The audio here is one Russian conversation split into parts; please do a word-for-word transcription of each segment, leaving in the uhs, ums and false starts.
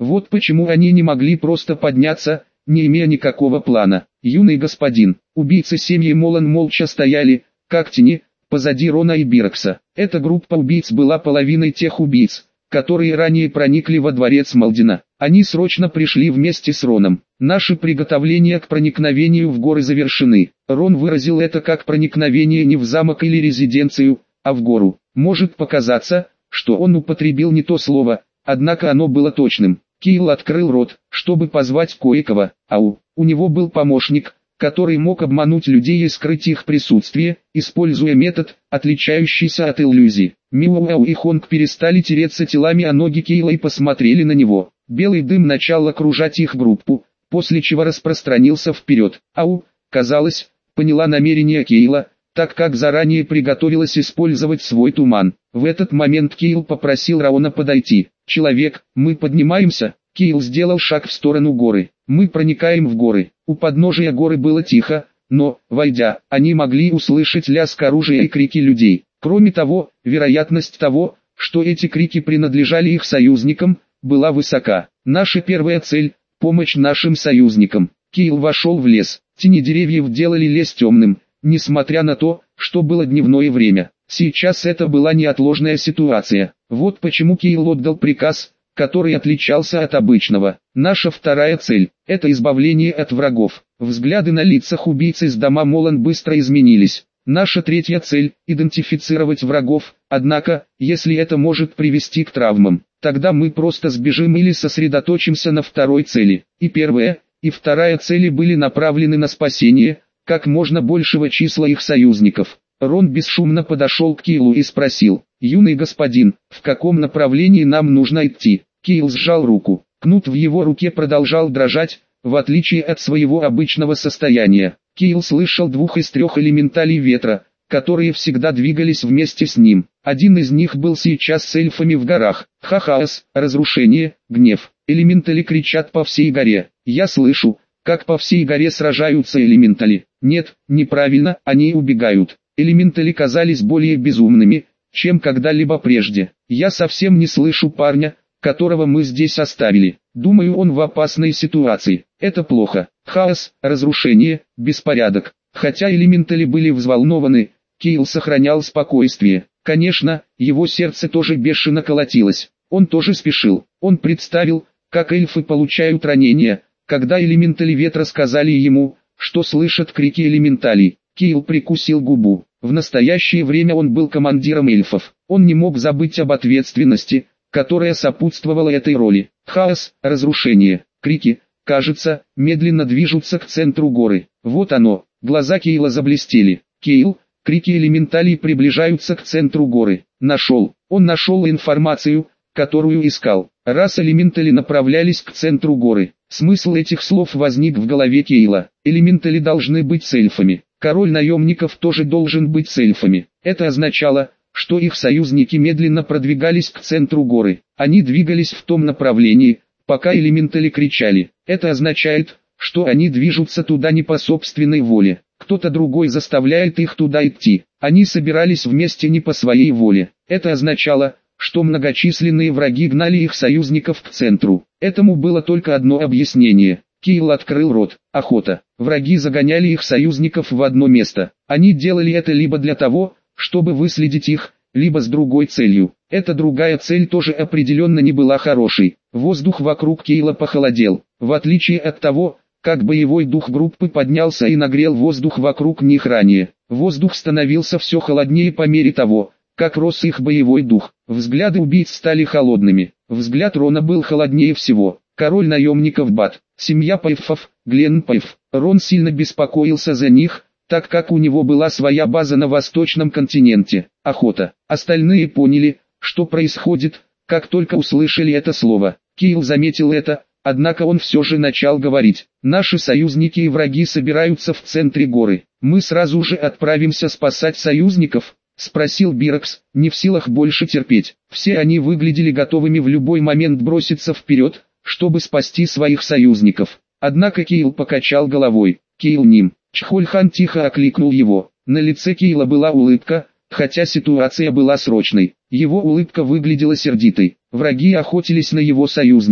Вот почему они не могли просто подняться, не имея никакого плана. Юный господин, убийцы семьи Молан молча стояли, как тени, позади Рона и Бирокса. Эта группа убийц была половиной тех убийц, которые ранее проникли во дворец Малдена. Они срочно пришли вместе с Роном. Наши приготовления к проникновению в горы завершены. Рон выразил это как проникновение не в замок или резиденцию, а в гору. Может показаться, что он употребил не то слово, однако оно было точным. Кейл открыл рот, чтобы позвать кое-кого. Ау, у него был помощник, который мог обмануть людей и скрыть их присутствие, используя метод, отличающийся от иллюзий. Миуэу и Хонг перестали тереться телами о ноги Кейла и посмотрели на него. Белый дым начал окружать их группу, после чего распространился вперед. Ау, казалось, поняла намерение Кейла, так как заранее приготовилась использовать свой туман. В этот момент Кейл попросил Рона подойти. «Человек, мы поднимаемся». Кейл сделал шаг в сторону горы. «Мы проникаем в горы». У подножия горы было тихо, но, войдя, они могли услышать лязг оружия и крики людей. Кроме того, вероятность того, что эти крики принадлежали их союзникам, была высока. Наша первая цель – помощь нашим союзникам. Кейл вошел в лес. Тени деревьев делали лес темным, несмотря на то, что было дневное время. Сейчас это была неотложная ситуация. Вот почему Кейл отдал приказ, который отличался от обычного. Наша вторая цель – это избавление от врагов. Взгляды на лицах убийц из дома Молан быстро изменились. Наша третья цель – идентифицировать врагов, однако, если это может привести к травмам, тогда мы просто сбежим или сосредоточимся на второй цели. И первая, и вторая цели были направлены на спасение как можно большего числа их союзников. Рон бесшумно подошел к Кейлу и спросил: «Юный господин, в каком направлении нам нужно идти?» Кейл сжал руку. Кнут в его руке продолжал дрожать, в отличие от своего обычного состояния. Кейл слышал двух из трех элементалей ветра, которые всегда двигались вместе с ним. Один из них был сейчас с эльфами в горах. Ха-хаос, разрушение, гнев. Элементали кричат по всей горе. Я слышу, как по всей горе сражаются элементали. Нет, неправильно, они убегают. Элементали казались более безумными, чем когда-либо прежде. Я совсем не слышу парня, которого мы здесь оставили. Думаю, он в опасной ситуации. Это плохо. Хаос, разрушение, беспорядок. Хотя элементали были взволнованы, Кейл сохранял спокойствие. Конечно, его сердце тоже бешено колотилось. Он тоже спешил. Он представил, как эльфы получают ранения, когда элементали ветра сказали ему, что слышат крики элементалей. Кейл прикусил губу. В настоящее время он был командиром эльфов. Он не мог забыть об ответственности, которая сопутствовала этой роли. Хаос, разрушение, крики, кажется, медленно движутся к центру горы. Вот оно. Глаза Кейла заблестели. Кейл, крики элементалей приближаются к центру горы. Нашел. Он нашел информацию, которую искал. Раз элементали направлялись к центру горы. Смысл этих слов возник в голове Кейла. Элементали должны быть с эльфами. Король наемников тоже должен быть с эльфами. Это означало, что их союзники медленно продвигались к центру горы. Они двигались в том направлении, пока элементали кричали. Это означает, что они движутся туда не по собственной воле. Кто-то другой заставляет их туда идти. Они собирались вместе не по своей воле. Это означало, что многочисленные враги гнали их союзников к центру. Этому было только одно объяснение. Кейл открыл рот. Охота. Враги загоняли их союзников в одно место. Они делали это либо для того, чтобы выследить их, либо с другой целью. Эта другая цель тоже определенно не была хорошей. Воздух вокруг Кейла похолодел. В отличие от того, как боевой дух группы поднялся и нагрел воздух вокруг них ранее, воздух становился все холоднее по мере того, как рос их боевой дух. Взгляды убийц стали холодными. Взгляд Рона был холоднее всего. Король наемников Бат, семья Пайфов, Глен Пайф. Рон сильно беспокоился за них, так как у него была своя база на восточном континенте. Охота. Остальные поняли, что происходит, как только услышали это слово. Кейл заметил это, однако он все же начал говорить. Наши союзники и враги собираются в центре горы. Мы сразу же отправимся спасать союзников? Спросил Бирокс, не в силах больше терпеть. Все они выглядели готовыми в любой момент броситься вперед, чтобы спасти своих союзников. Однако Кейл покачал головой. Кейл Ним. Чхольхан тихо окликнул его. На лице Кейла была улыбка, хотя ситуация была срочной. Его улыбка выглядела сердитой. Враги охотились на его союзников.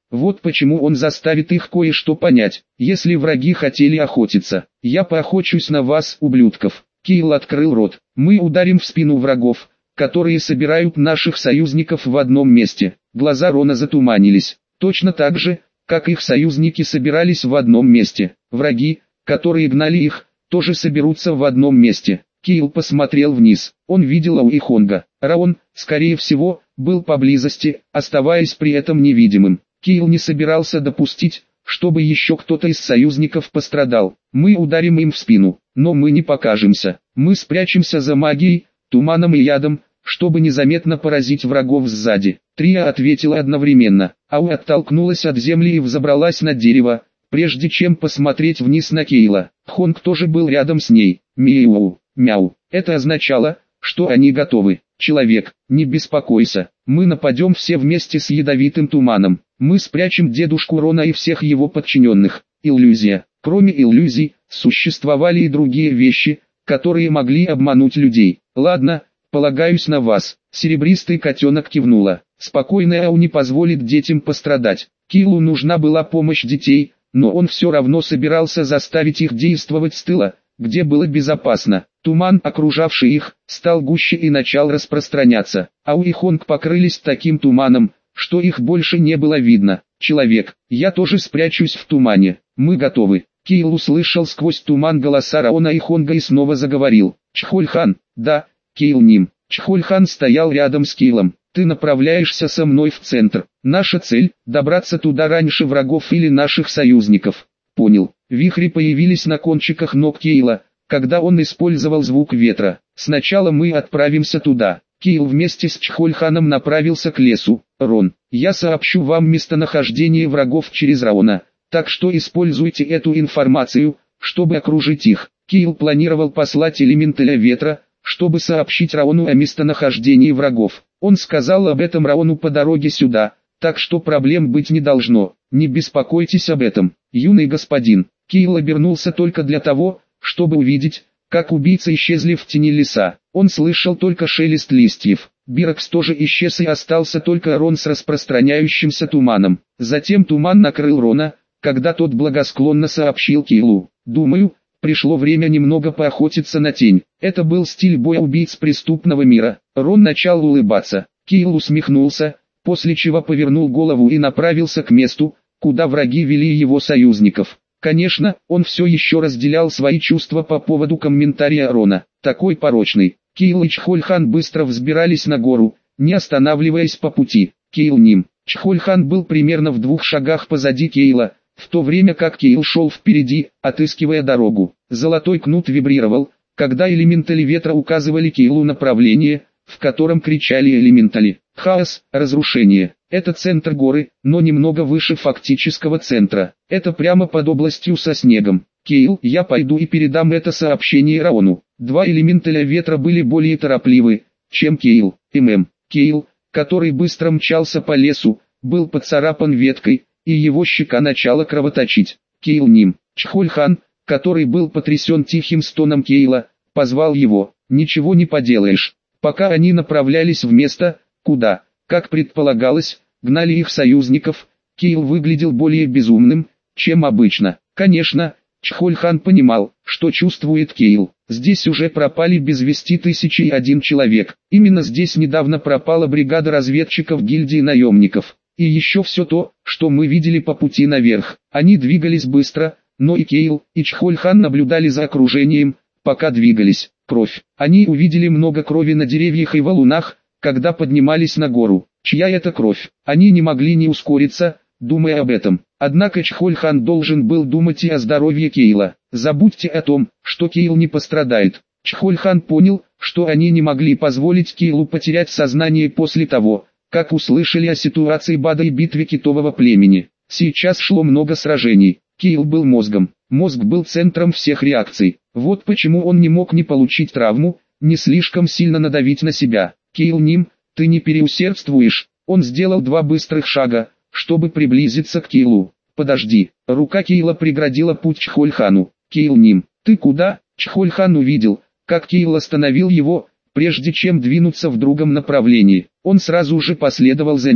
Вот почему он заставит их кое-что понять. Если враги хотели охотиться, я поохочусь на вас, ублюдков. Кейл открыл рот. Мы ударим в спину врагов, которые собирают наших союзников в одном месте. Глаза Рона затуманились. Точно так же, как их союзники собирались в одном месте. Враги, которые гнали их, тоже соберутся в одном месте. Кейл посмотрел вниз. Он видел Ауихонга. Раон, скорее всего, был поблизости, оставаясь при этом невидимым. Кейл не собирался допустить, чтобы еще кто-то из союзников пострадал. Мы ударим им в спину, но мы не покажемся. Мы спрячемся за магией, туманом и ядом, чтобы незаметно поразить врагов сзади. Трия ответила одновременно. Ау оттолкнулась от земли и взобралась на дерево, прежде чем посмотреть вниз на Кейла. Хонг тоже был рядом с ней. Мяу, мяу. Это означало, что они готовы. Человек, не беспокойся, мы нападем все вместе с ядовитым туманом. Мы спрячем дедушку Рона и всех его подчиненных. Иллюзия. Кроме иллюзий, существовали и другие вещи, которые могли обмануть людей. Ладно, полагаюсь на вас. Серебристый котенок кивнула. Спокойная Ау не позволит детям пострадать. Киллу нужна была помощь детей, но он все равно собирался заставить их действовать с тыла, где было безопасно. Туман, окружавший их, стал гуще и начал распространяться. Ау и Хонг покрылись таким туманом, что их больше не было видно. Человек, я тоже спрячусь в тумане. Мы готовы. Кейл услышал сквозь туман голоса Раона и Хонга и снова заговорил. Чхольхан, да, Кейл Ним. Чхольхан стоял рядом с Кейлом. Ты направляешься со мной в центр. Наша цель – добраться туда раньше врагов или наших союзников. Понял. Вихри появились на кончиках ног Кейла, когда он использовал звук ветра. Сначала мы отправимся туда. Кейл вместе с Чхольханом направился к лесу. Рон, я сообщу вам местонахождение врагов через Раона, так что используйте эту информацию, чтобы окружить их. Кейл планировал послать элементаля ветра, чтобы сообщить Раону о местонахождении врагов. Он сказал об этом Раону по дороге сюда, так что проблем быть не должно. Не беспокойтесь об этом, юный господин. Кейл обернулся только для того, чтобы увидеть, как убийцы исчезли в тени леса. Он слышал только шелест листьев. Бирокс тоже исчез и остался только Рон с распространяющимся туманом. Затем туман накрыл Рона, когда тот благосклонно сообщил Кейлу. «Думаю, пришло время немного поохотиться на тень». Это был стиль боя убийц преступного мира. Рон начал улыбаться. Кейл усмехнулся, после чего повернул голову и направился к месту, куда враги вели его союзников. Конечно, он все еще разделял свои чувства по поводу комментария Рона. Такой порочный. Кейл и Чхольхан быстро взбирались на гору, не останавливаясь по пути. Кейл Ним. Чхольхан был примерно в двух шагах позади Кейла, в то время как Кейл шел впереди, отыскивая дорогу. Золотой кнут вибрировал, когда элементали ветра указывали Кейлу направление, в котором кричали элементали. Хаос, разрушение. Это центр горы, но немного выше фактического центра. Это прямо под областью со снегом. Кейл, я пойду и передам это сообщение Раону. Два элементаля ветра были более торопливы, чем Кейл. ММ. Кейл, который быстро мчался по лесу, был поцарапан веткой, и его щека начала кровоточить. Кейл Ним. Чхольхан, который был потрясен тихим стоном Кейла, позвал его. Ничего не поделаешь. Пока они направлялись в место, куда, как предполагалось, гнали их союзников, Кейл выглядел более безумным, чем обычно. Конечно, Чхольхан понимал, что чувствует Кейл. Здесь уже пропали без вести тысячи и один человек. Именно здесь недавно пропала бригада разведчиков гильдии наемников. И еще все то, что мы видели по пути наверх. Они двигались быстро, но и Кейл, и Чхольхан наблюдали за окружением, пока двигались. Кровь. Они увидели много крови на деревьях и валунах, когда поднимались на гору. Чья это кровь? Они не могли не ускориться, думая об этом. Однако Чхольхан должен был думать и о здоровье Кейла. Забудьте о том, что Кейл не пострадает. Чхольхан понял, что они не могли позволить Кейлу потерять сознание после того, как услышали о ситуации Бада и битве китового племени. Сейчас шло много сражений. Кейл был мозгом. Мозг был центром всех реакций. Вот почему он не мог не получить травму, не слишком сильно надавить на себя. Кейл Ним, ты не переусердствуешь. Он сделал два быстрых шага, чтобы приблизиться к Кейлу. Подожди. Рука Кейла преградила путь Чхольхану. Кейл Ним, ты куда? Чхольхан увидел, как Кейл остановил его, прежде чем двинуться в другом направлении. Он сразу же последовал за ним.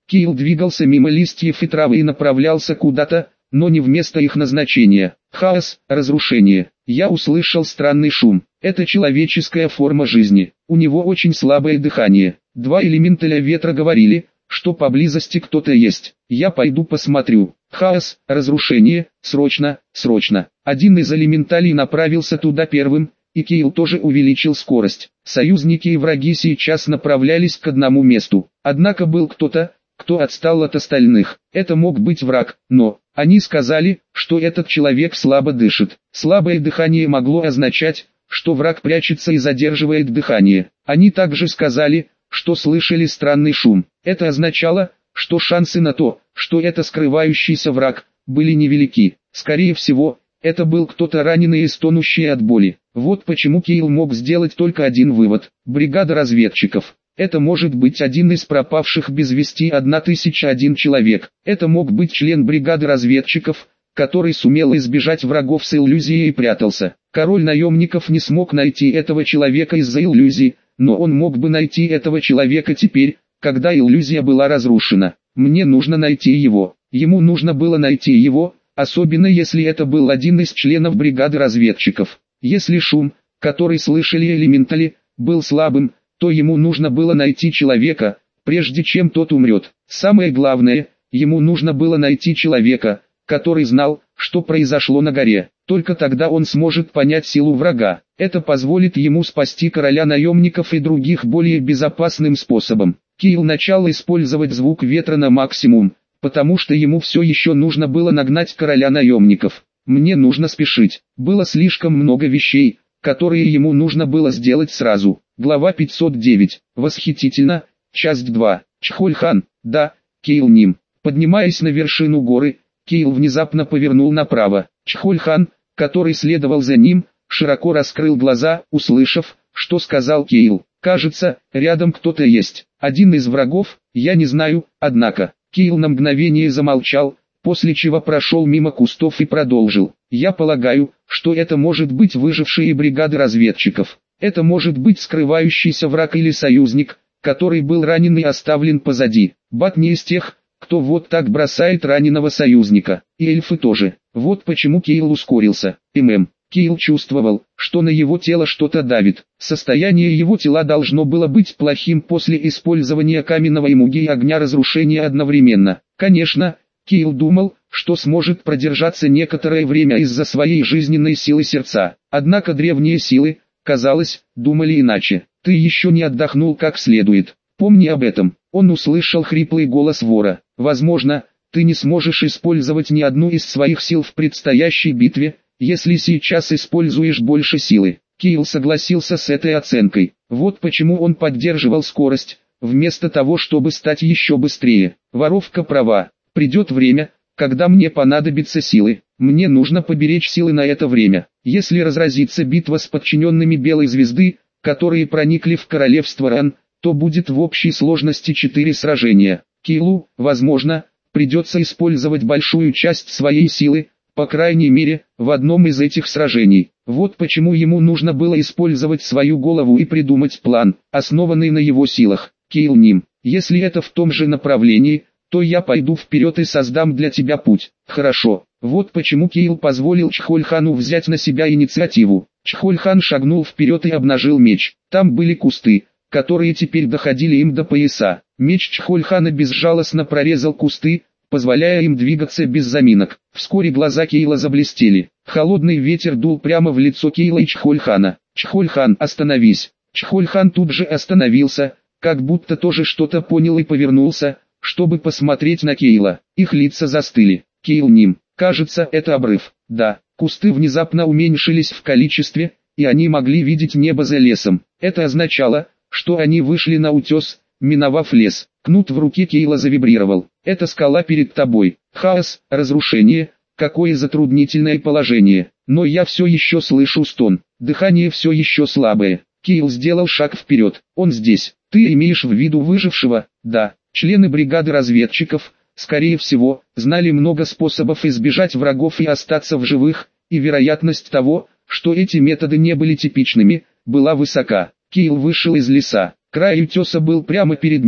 Кейл двигался мимо листьев и травы и направлялся куда-то, но не в место их назначения. Хаос, разрушение. Я услышал странный шум. Это человеческая форма жизни. У него очень слабое дыхание. Два элементаля ветра говорили, что поблизости кто-то есть. Я пойду посмотрю. Хаос, разрушение, срочно, срочно. Один из элементалей направился туда первым, и Кейл тоже увеличил скорость. Союзники и враги сейчас направлялись к одному месту. Однако был кто-то, кто отстал от остальных. Это мог быть враг, но они сказали, что этот человек слабо дышит. Слабое дыхание могло означать, что враг прячется и задерживает дыхание. Они также сказали, что слышали странный шум. Это означало, что шансы на то, что это скрывающийся враг, были невелики. Скорее всего, это был кто-то раненый и стонущий от боли. Вот почему Кейл мог сделать только один вывод. Бригада разведчиков. Это может быть один из пропавших без вести тысяча один человек. Это мог быть член бригады разведчиков, который сумел избежать врагов с иллюзией и прятался. Король наемников не смог найти этого человека из-за иллюзии, но он мог бы найти этого человека теперь, когда иллюзия была разрушена. Мне нужно найти его. Ему нужно было найти его, особенно если это был один из членов бригады разведчиков. Если шум, который слышали элементали, был слабым, то ему нужно было найти человека, прежде чем тот умрет. Самое главное, ему нужно было найти человека, который знал, что произошло на горе. Только тогда он сможет понять силу врага. Это позволит ему спасти короля наемников и других более безопасным способом. Кейл начал использовать звук ветра на максимум, потому что ему все еще нужно было нагнать короля наемников. Мне нужно спешить. Было слишком много вещей, которые ему нужно было сделать сразу. Глава пятьсот девять. Восхитительно. Часть два. Чхольхан. Да, Кейл Ним. Поднимаясь на вершину горы, Кейл внезапно повернул направо. Чхольхан, который следовал за ним, широко раскрыл глаза, услышав, что сказал Кейл. Кажется, рядом кто-то есть. Один из врагов, я не знаю, однако. Кейл на мгновение замолчал, после чего прошел мимо кустов и продолжил. Я полагаю, что это может быть выжившие бригады разведчиков. Это может быть скрывающийся враг или союзник, который был ранен и оставлен позади. Бат не из тех, кто вот так бросает раненого союзника. И эльфы тоже. Вот почему Кейл ускорился. ММ. Кейл чувствовал, что на его тело что-то давит. Состояние его тела должно было быть плохим после использования каменного и муги и огня разрушения одновременно. Конечно, Кейл думал, что сможет продержаться некоторое время из-за своей жизненной силы сердца. Однако древние силы, казалось, думали иначе. Ты еще не отдохнул как следует. Помни об этом. Он услышал хриплый голос вора. Возможно, ты не сможешь использовать ни одну из своих сил в предстоящей битве, если сейчас используешь больше силы. Кейл согласился с этой оценкой. Вот почему он поддерживал скорость, вместо того чтобы стать еще быстрее. Воровка права. Придет время, когда мне понадобятся силы. Мне нужно поберечь силы на это время. Если разразится битва с подчиненными Белой Звезды, которые проникли в королевство Ран, то будет в общей сложности четыре сражения. Кейлу, возможно, придется использовать большую часть своей силы, по крайней мере, в одном из этих сражений. Вот почему ему нужно было использовать свою голову и придумать план, основанный на его силах. Кейл Ним, если это в том же направлении, то я пойду вперед и создам для тебя путь. Хорошо. Вот почему Кейл позволил Чхольхану взять на себя инициативу. Чхольхан шагнул вперед и обнажил меч. Там были кусты, которые теперь доходили им до пояса. Меч Чхольхана безжалостно прорезал кусты, позволяя им двигаться без заминок. Вскоре глаза Кейла заблестели. Холодный ветер дул прямо в лицо Кейла и Чхольхана. «Чхольхан, остановись!» Чхольхан тут же остановился, как будто тоже что-то понял и повернулся, чтобы посмотреть на Кейла. Их лица застыли. Кейл Ним. Кажется, это обрыв. Да, кусты внезапно уменьшились в количестве, и они могли видеть небо за лесом. Это означало, что они вышли на утес, миновав лес. Кнут в руке Кейла завибрировал. Это скала перед тобой. Хаос, разрушение, какое затруднительное положение. Но я все еще слышу стон. Дыхание все еще слабое. Кейл сделал шаг вперед. Он здесь. Ты имеешь в виду выжившего? Да. Члены бригады разведчиков, скорее всего, знали много способов избежать врагов и остаться в живых, и вероятность того, что эти методы не были типичными, была высока. Кейл вышел из леса. Край утеса был прямо перед ним.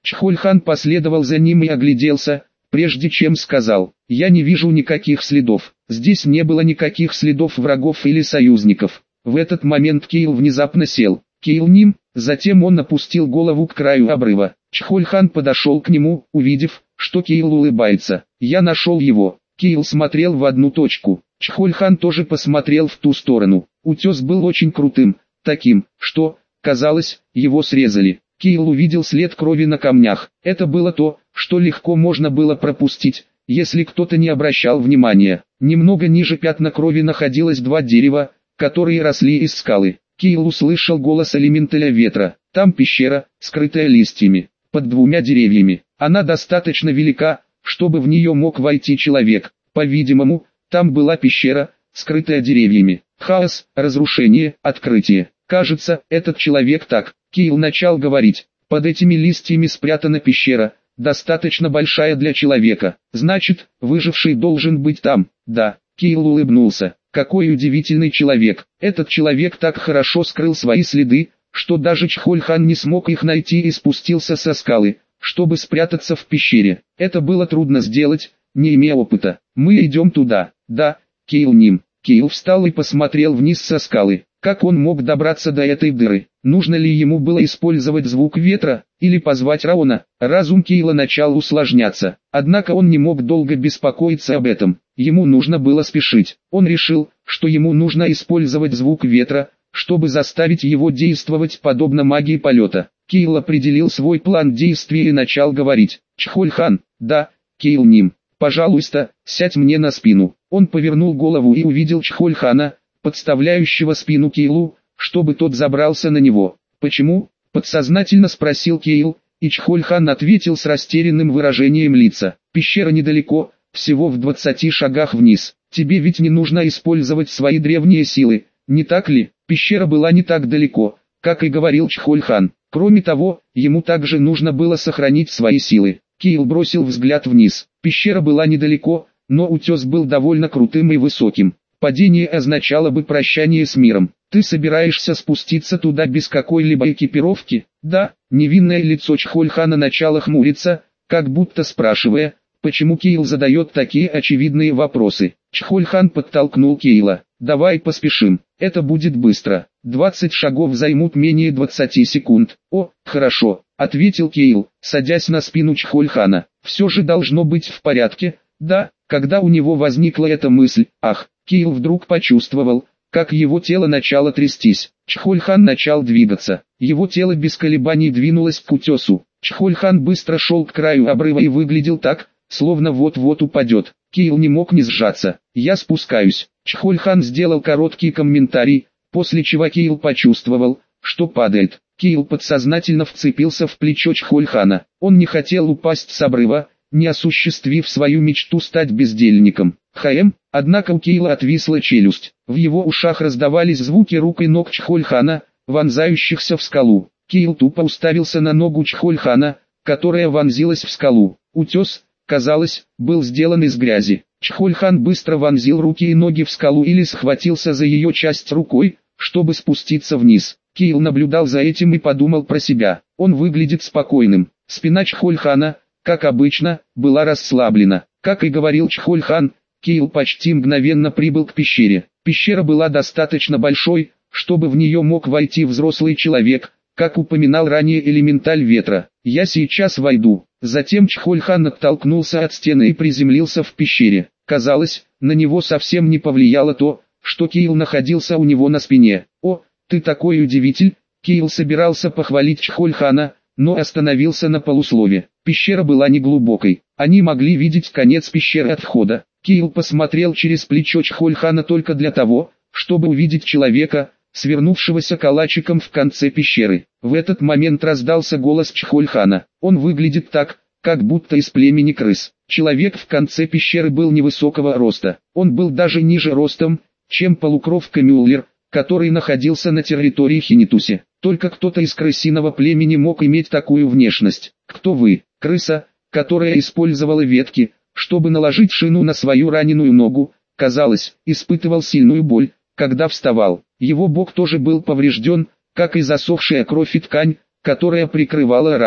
Чхольхан последовал за ним и огляделся, прежде чем сказал: «Я не вижу никаких следов». Здесь не было никаких следов врагов или союзников. В этот момент Кейл внезапно сел. Кейл Ним, затем он опустил голову к краю обрыва. Чхольхан подошел к нему, увидев, что Кейл улыбается. «Я нашел его». Кейл смотрел в одну точку. Чхольхан тоже посмотрел в ту сторону. Утес был очень крутым, таким, что, казалось, его срезали. Кейл увидел след крови на камнях. Это было то, что легко можно было пропустить, если кто-то не обращал внимания. Немного ниже пятна крови находилось два дерева, которые росли из скалы. Кейл услышал голос элементаля ветра. Там пещера, скрытая листьями, под двумя деревьями. Она достаточно велика, чтобы в нее мог войти человек. По-видимому, там была пещера, скрытая деревьями. Хаос, разрушение, открытие. Кажется, этот человек так. Кейл начал говорить. Под этими листьями спрятана пещера, достаточно большая для человека. Значит, выживший должен быть там. Да. Кейл улыбнулся. Какой удивительный человек. Этот человек так хорошо скрыл свои следы, что даже Чхольхан не смог их найти и спустился со скалы, чтобы спрятаться в пещере. Это было трудно сделать, не имея опыта. Мы идем туда. Да, Кейл Ним. Кейл встал и посмотрел вниз со скалы. Как он мог добраться до этой дыры? Нужно ли ему было использовать звук ветра, или позвать Раона? Разум Кейла начал усложняться. Однако он не мог долго беспокоиться об этом. Ему нужно было спешить. Он решил, что ему нужно использовать звук ветра, чтобы заставить его действовать подобно магии полета. Кейл определил свой план действий и начал говорить. «Чхольхан, да, Кейл Ним, пожалуйста, сядь мне на спину». Он повернул голову и увидел Чхольхана, подставляющего спину Кейлу, чтобы тот забрался на него. «Почему?» – подсознательно спросил Кейл, и Чхольхан ответил с растерянным выражением лица. «Пещера недалеко, всего в двадцати шагах вниз. Тебе ведь не нужно использовать свои древние силы, не так ли?» Пещера была не так далеко, как и говорил Чхольхан. Кроме того, ему также нужно было сохранить свои силы. Кейл бросил взгляд вниз. Пещера была недалеко, но утес был довольно крутым и высоким. Падение означало бы прощание с миром. «Ты собираешься спуститься туда без какой-либо экипировки?» «Да». Невинное лицо Чхольхана начало хмуриться, как будто спрашивая, почему Кейл задает такие очевидные вопросы. Чхольхан подтолкнул Кейла. «Давай поспешим, это будет быстро. двадцать шагов займут менее двадцати секунд». «О, хорошо», — ответил Кейл, садясь на спину Чхольхана. «Все же должно быть в порядке». «Да». Когда у него возникла эта мысль, ах, Кейл вдруг почувствовал, как его тело начало трястись. Чхольхан начал двигаться. Его тело без колебаний двинулось к утесу. Чхольхан быстро шел к краю обрыва и выглядел так, словно вот-вот упадет. Кейл не мог не сжаться. «Я спускаюсь». Чхольхан сделал короткий комментарий, после чего Кейл почувствовал, что падает. Кейл подсознательно вцепился в плечо Чхольхана. Он не хотел упасть с обрыва, не осуществив свою мечту стать бездельником. «Хаэм», однако у Кейла отвисла челюсть. В его ушах раздавались звуки рук и ног Чхольхана, вонзающихся в скалу. Кейл тупо уставился на ногу Чхольхана, которая вонзилась в скалу. Утес, казалось, был сделан из грязи. Чхольхан быстро вонзил руки и ноги в скалу или схватился за ее часть рукой, чтобы спуститься вниз. Кейл наблюдал за этим и подумал про себя. Он выглядит спокойным. Спина Чхольхана, как обычно, была расслаблена. Как и говорил Чхольхан, Кейл почти мгновенно прибыл к пещере. Пещера была достаточно большой, чтобы в нее мог войти взрослый человек, как упоминал ранее элементаль ветра. «Я сейчас войду». Затем Чхольхан оттолкнулся от стены и приземлился в пещере. Казалось, на него совсем не повлияло то, что Кейл находился у него на спине. «О, ты такой удивитель!» Кейл собирался похвалить Чхольхана, но остановился на полуслове. Пещера была неглубокой. Они могли видеть конец пещеры от входа. Кейл посмотрел через плечо Чхольхана только для того, чтобы увидеть человека, свернувшегося калачиком в конце пещеры. В этот момент раздался голос Чхольхана. «Он выглядит так, как будто из племени крыс». Человек в конце пещеры был невысокого роста. Он был даже ниже ростом, чем полукровка Мюллер, который находился на территории Хинитуси. Только кто-то из крысиного племени мог иметь такую внешность. «Кто вы?» Крыса, которая использовала ветки, чтобы наложить шину на свою раненую ногу, казалось, испытывал сильную боль, когда вставал. Его бок тоже был поврежден, как и засохшая кровь и ткань, которая прикрывала рану.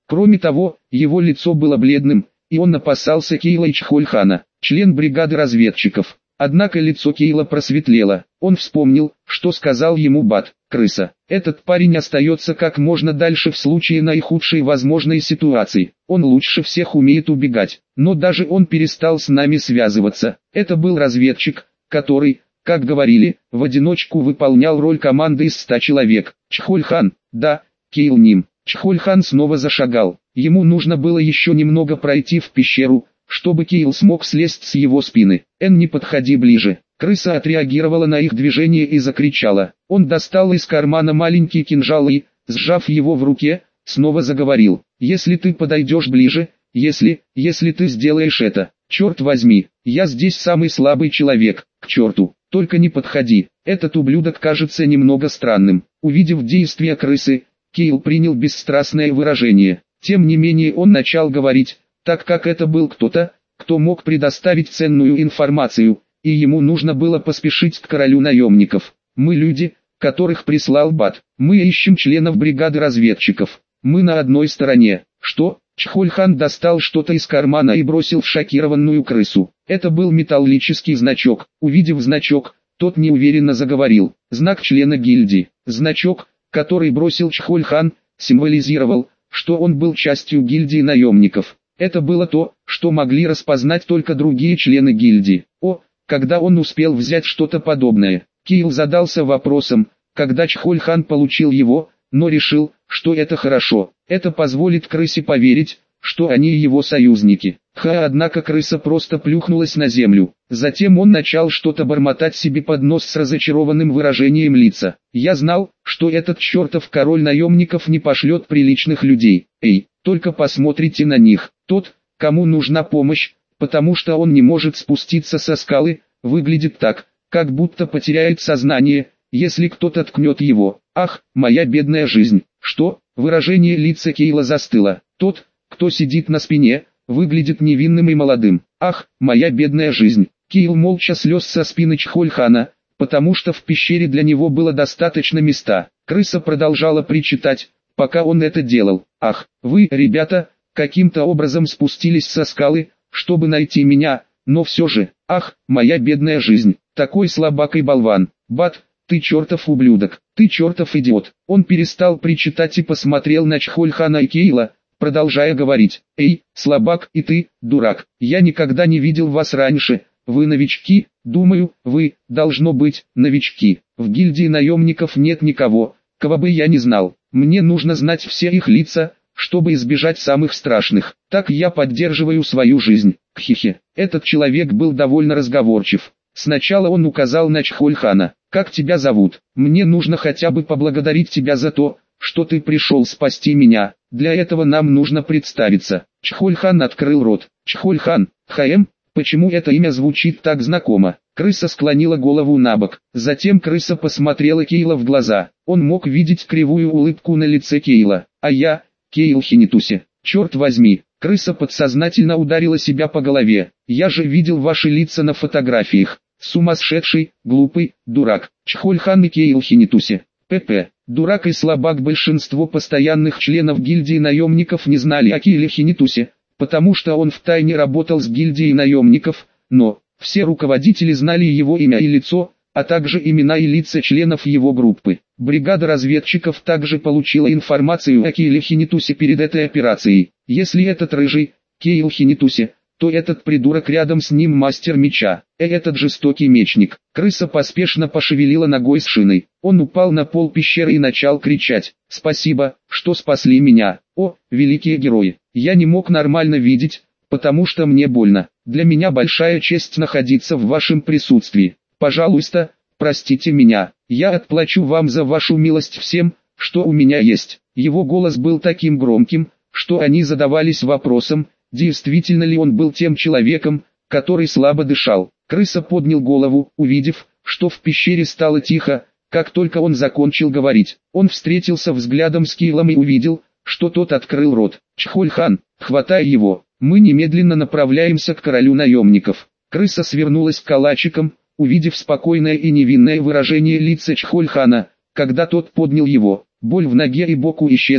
Кроме того, его лицо было бледным, и он опасался Кейла и Чхольхана, член бригады разведчиков. Однако лицо Кейла просветлело. Он вспомнил, что сказал ему Бат: «Крыса, этот парень остается как можно дальше в случае наихудшей возможной ситуации. Он лучше всех умеет убегать, но даже он перестал с нами связываться». Это был разведчик, который, как говорили, в одиночку выполнял роль команды из ста человек. Чхольхан, да, Кейл ним. Чхольхан снова зашагал. Ему нужно было еще немного пройти в пещеру, чтобы Кейл смог слезть с его спины. «Эн, не подходи ближе». Крыса отреагировала на их движение и закричала. Он достал из кармана маленький кинжал и, сжав его в руке, снова заговорил. «Если ты подойдешь ближе, если, если ты сделаешь это, черт возьми, я здесь самый слабый человек, к черту, только не подходи». Этот ублюдок кажется немного странным. Увидев действия крысы, Кейл принял бесстрастное выражение. Тем не менее он начал говорить, так как это был кто-то, кто мог предоставить ценную информацию, и ему нужно было поспешить к королю наемников. «Мы люди, которых прислал Бат. Мы ищем членов бригады разведчиков. Мы на одной стороне». «Что?» Чхольхан достал что-то из кармана и бросил в шокированную крысу. Это был металлический значок. Увидев значок, тот неуверенно заговорил. «Знак члена гильдии». Значок, который бросил Чхольхан, символизировал, что он был частью гильдии наемников. Это было то, что могли распознать только другие члены гильдии. О, когда он успел взять что-то подобное? Кейл задался вопросом, когда Чхольхан получил его, но решил, что это хорошо. Это позволит крысе поверить, что они его союзники. Ха, однако крыса просто плюхнулась на землю. Затем он начал что-то бормотать себе под нос с разочарованным выражением лица. «Я знал, что этот чертов король наемников не пошлет приличных людей. Эй, только посмотрите на них. Тот, кому нужна помощь, потому что он не может спуститься со скалы, выглядит так, как будто потеряет сознание, если кто-то ткнет его. Ах, моя бедная жизнь». Что? Выражение лица Кейла застыло. Тот, кто сидит на спине, выглядит невинным и молодым. Ах, моя бедная жизнь. Кейл молча слез со спины Чхольхана, потому что в пещере для него было достаточно места. Крыса продолжала причитать, пока он это делал. «Ах, вы, ребята, каким-то образом спустились со скалы, чтобы найти меня, но все же, ах, моя бедная жизнь, такой слабак и болван. Бат, ты чертов ублюдок, ты чертов идиот». Он перестал причитать и посмотрел на Чхольхана и Кейла, продолжая говорить. «Эй, слабак, и ты, дурак, я никогда не видел вас раньше, вы новички, думаю, вы, должно быть, новички. В гильдии наемников нет никого, кого бы я не знал. Мне нужно знать все их лица, чтобы избежать самых страшных. Так я поддерживаю свою жизнь». Кхихе. Этот человек был довольно разговорчив. Сначала он указал на Чхольхана. «Как тебя зовут? Мне нужно хотя бы поблагодарить тебя за то, что ты пришел спасти меня. Для этого нам нужно представиться». Чхольхан открыл рот. «Чхольхан, ХМ, почему это имя звучит так знакомо?» Крыса склонила голову набок. Затем крыса посмотрела Кейла в глаза. Он мог видеть кривую улыбку на лице Кейла. «А я, Кейл Хинитуси. Черт возьми». Крыса подсознательно ударила себя по голове. «Я же видел ваши лица на фотографиях. Сумасшедший, глупый, дурак». Чхольхан и Кейл Хинитуси. ПП. Дурак и слабак. Большинство постоянных членов гильдии наемников не знали о Кейле Хинитусе, потому что он втайне работал с гильдией наемников, но все руководители знали его имя и лицо, а также имена и лица членов его группы. Бригада разведчиков также получила информацию о Кейле Хинитусе перед этой операцией. Если этот рыжий, Кейл Хинитусе, то этот придурок рядом с ним мастер меча, и этот жестокий мечник. Крыса поспешно пошевелила ногой с шиной. Он упал на пол пещеры и начал кричать: «Спасибо, что спасли меня! О, великие герои! Я не мог нормально видеть, потому что мне больно. Для меня большая честь находиться в вашем присутствии. Пожалуйста, простите меня, я отплачу вам за вашу милость всем, что у меня есть». Его голос был таким громким, что они задавались вопросом, действительно ли он был тем человеком, который слабо дышал. Крыса поднял голову, увидев, что в пещере стало тихо. Как только он закончил говорить, он встретился взглядом с Кейлом и увидел, что тот открыл рот. «Чхольхан, хватай его, мы немедленно направляемся к королю наемников». Крыса свернулась калачиком, увидев спокойное и невинное выражение лица Чхольхана, когда тот поднял его. Боль в ноге и боку исчезла,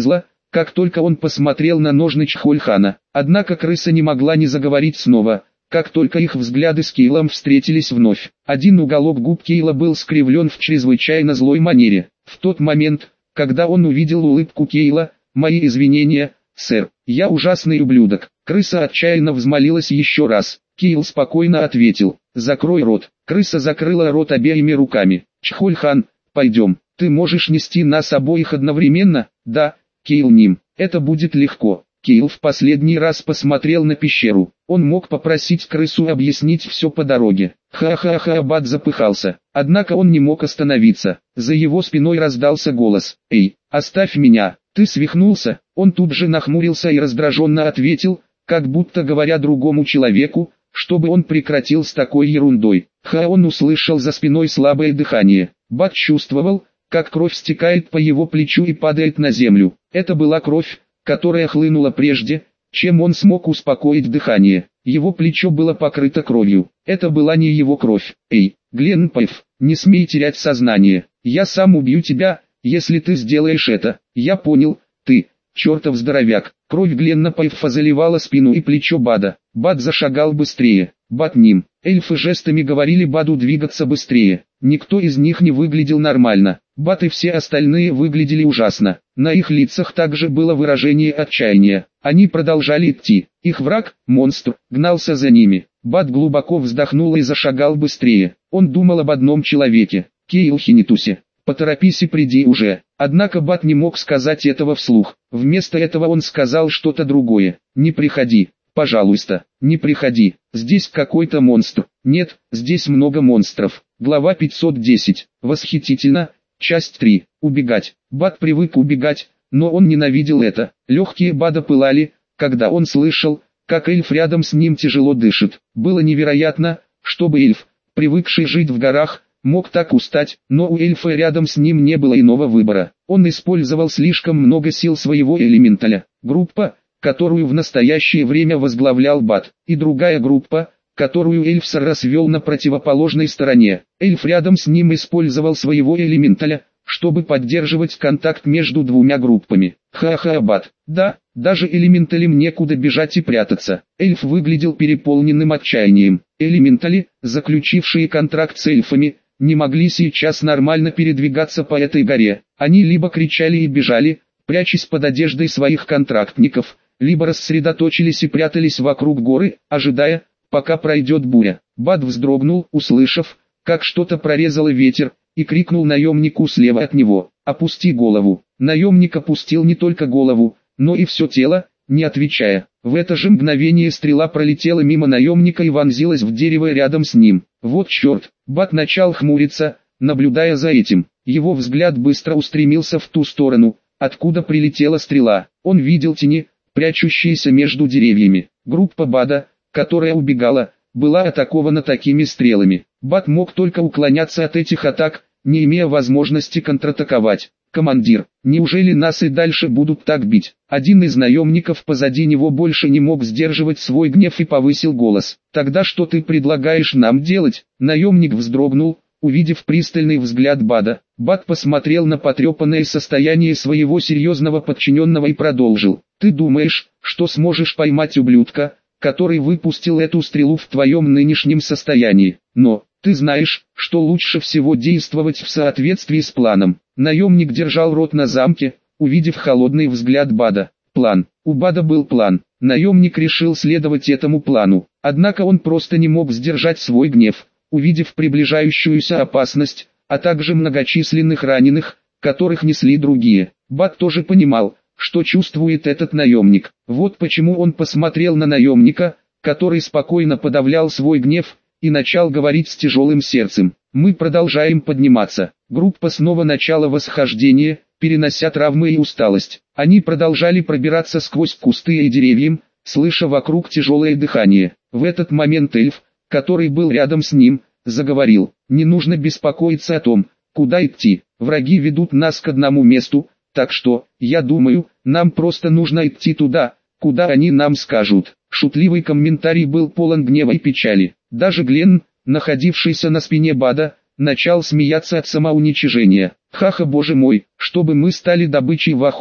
как только он посмотрел на ножны Чхольхана. Однако крыса не могла не заговорить снова, как только их взгляды с Кейлом встретились вновь. Один уголок губ Кейла был скривлен в чрезвычайно злой манере. В тот момент, когда он увидел улыбку Кейла, «Мои извинения, сэр, я ужасный ублюдок». Крыса отчаянно взмолилась еще раз. Кейл спокойно ответил: «Закрой рот». Крыса закрыла рот обеими руками. «Чхольхан, пойдем. Ты можешь нести нас обоих одновременно?» «Да, Кейл Ним, это будет легко». Кейл в последний раз посмотрел на пещеру. Он мог попросить крысу объяснить все по дороге. Ха-ха-ха, Аббат запыхался. Однако он не мог остановиться. За его спиной раздался голос: «Эй, оставь меня, ты свихнулся?» Он тут же нахмурился и раздраженно ответил, как будто говоря другому человеку, чтобы он прекратил с такой ерундой. Ха, он услышал за спиной слабое дыхание. Бат чувствовал, как кровь стекает по его плечу и падает на землю. Это была кровь, которая хлынула прежде, чем он смог успокоить дыхание. Его плечо было покрыто кровью. Это была не его кровь. «Эй, Гленнпайв, не смей терять сознание. Я сам убью тебя, если ты сделаешь это». «Я понял, ты, чертов здоровяк». Кровь Гленнпайва заливала спину и плечо Бада. Бад зашагал быстрее. Бад Ним. Эльфы жестами говорили Баду двигаться быстрее. Никто из них не выглядел нормально. Бад и все остальные выглядели ужасно. На их лицах также было выражение отчаяния. Они продолжали идти. Их враг, монстр, гнался за ними. Бад глубоко вздохнул и зашагал быстрее. Он думал об одном человеке: Кейл Хинитусе. «Поторопись и приди уже». Однако Бад не мог сказать этого вслух. Вместо этого он сказал что-то другое. «Не приходи, пожалуйста, не приходи. Здесь какой-то монстр». «Нет, здесь много монстров». Глава пятьсот десять. Восхитительно. Часть три. Убегать. Бад привык убегать, но он ненавидел это. Легкие Бада пылали, когда он слышал, как эльф рядом с ним тяжело дышит. Было невероятно, чтобы эльф, привыкший жить в горах, мог так устать, но у эльфа рядом с ним не было иного выбора. Он использовал слишком много сил своего элементаля. Группа, которую в настоящее время возглавлял Бад, и другая группа, которую Эльфсар развел на противоположной стороне. Эльф рядом с ним использовал своего элементаля, чтобы поддерживать контакт между двумя группами. Ха-ха, Бад. Да, даже элементалям некуда бежать и прятаться. Эльф выглядел переполненным отчаянием. Элементали, заключившие контракт с эльфами, не могли сейчас нормально передвигаться по этой горе. Они либо кричали и бежали, прячась под одеждой своих контрактников, либо рассредоточились и прятались вокруг горы, ожидая, пока пройдет буря. Бад вздрогнул, услышав, как что-то прорезало ветер, и крикнул наемнику слева от него: «Опусти голову». Наемник опустил не только голову, но и все тело, не отвечая. В это же мгновение стрела пролетела мимо наемника и вонзилась в дерево рядом с ним. Вот черт! Бад начал хмуриться, наблюдая за этим. Его взгляд быстро устремился в ту сторону, откуда прилетела стрела. Он видел тени, прячущиеся между деревьями. Группа Бада, которая убегала, была атакована такими стрелами. Бад мог только уклоняться от этих атак, не имея возможности контратаковать. «Командир, неужели нас и дальше будут так бить?» Один из наемников позади него больше не мог сдерживать свой гнев и повысил голос. «Тогда что ты предлагаешь нам делать?» Наемник вздрогнул, увидев пристальный взгляд Бада. Бад посмотрел на потрепанное состояние своего серьезного подчиненного и продолжил: «Ты думаешь, что сможешь поймать ублюдка, который выпустил эту стрелу в твоем нынешнем состоянии? Но ты знаешь, что лучше всего действовать в соответствии с планом». Наемник держал рот на замке, увидев холодный взгляд Бада. План. У Бада был план. Наемник решил следовать этому плану. Однако он просто не мог сдержать свой гнев, увидев приближающуюся опасность, а также многочисленных раненых, которых несли другие. Бад тоже понимал, что чувствует этот наемник. Вот почему он посмотрел на наемника, который спокойно подавлял свой гнев, и начал говорить с тяжелым сердцем: «Мы продолжаем подниматься». Группа снова начала восхождение, перенося травмы и усталость. Они продолжали пробираться сквозь кусты и деревья, слыша вокруг тяжелое дыхание. В этот момент эльф, который был рядом с ним, заговорил: «Не нужно беспокоиться о том, куда идти. Враги ведут нас к одному месту, так что, я думаю, нам просто нужно идти туда, куда они нам скажут». Шутливый комментарий был полон гнева и печали. Даже Гленн, находившийся на спине Бада, начал смеяться от самоуничижения. «Ха-ха, боже мой, чтобы мы стали добычей в охоте.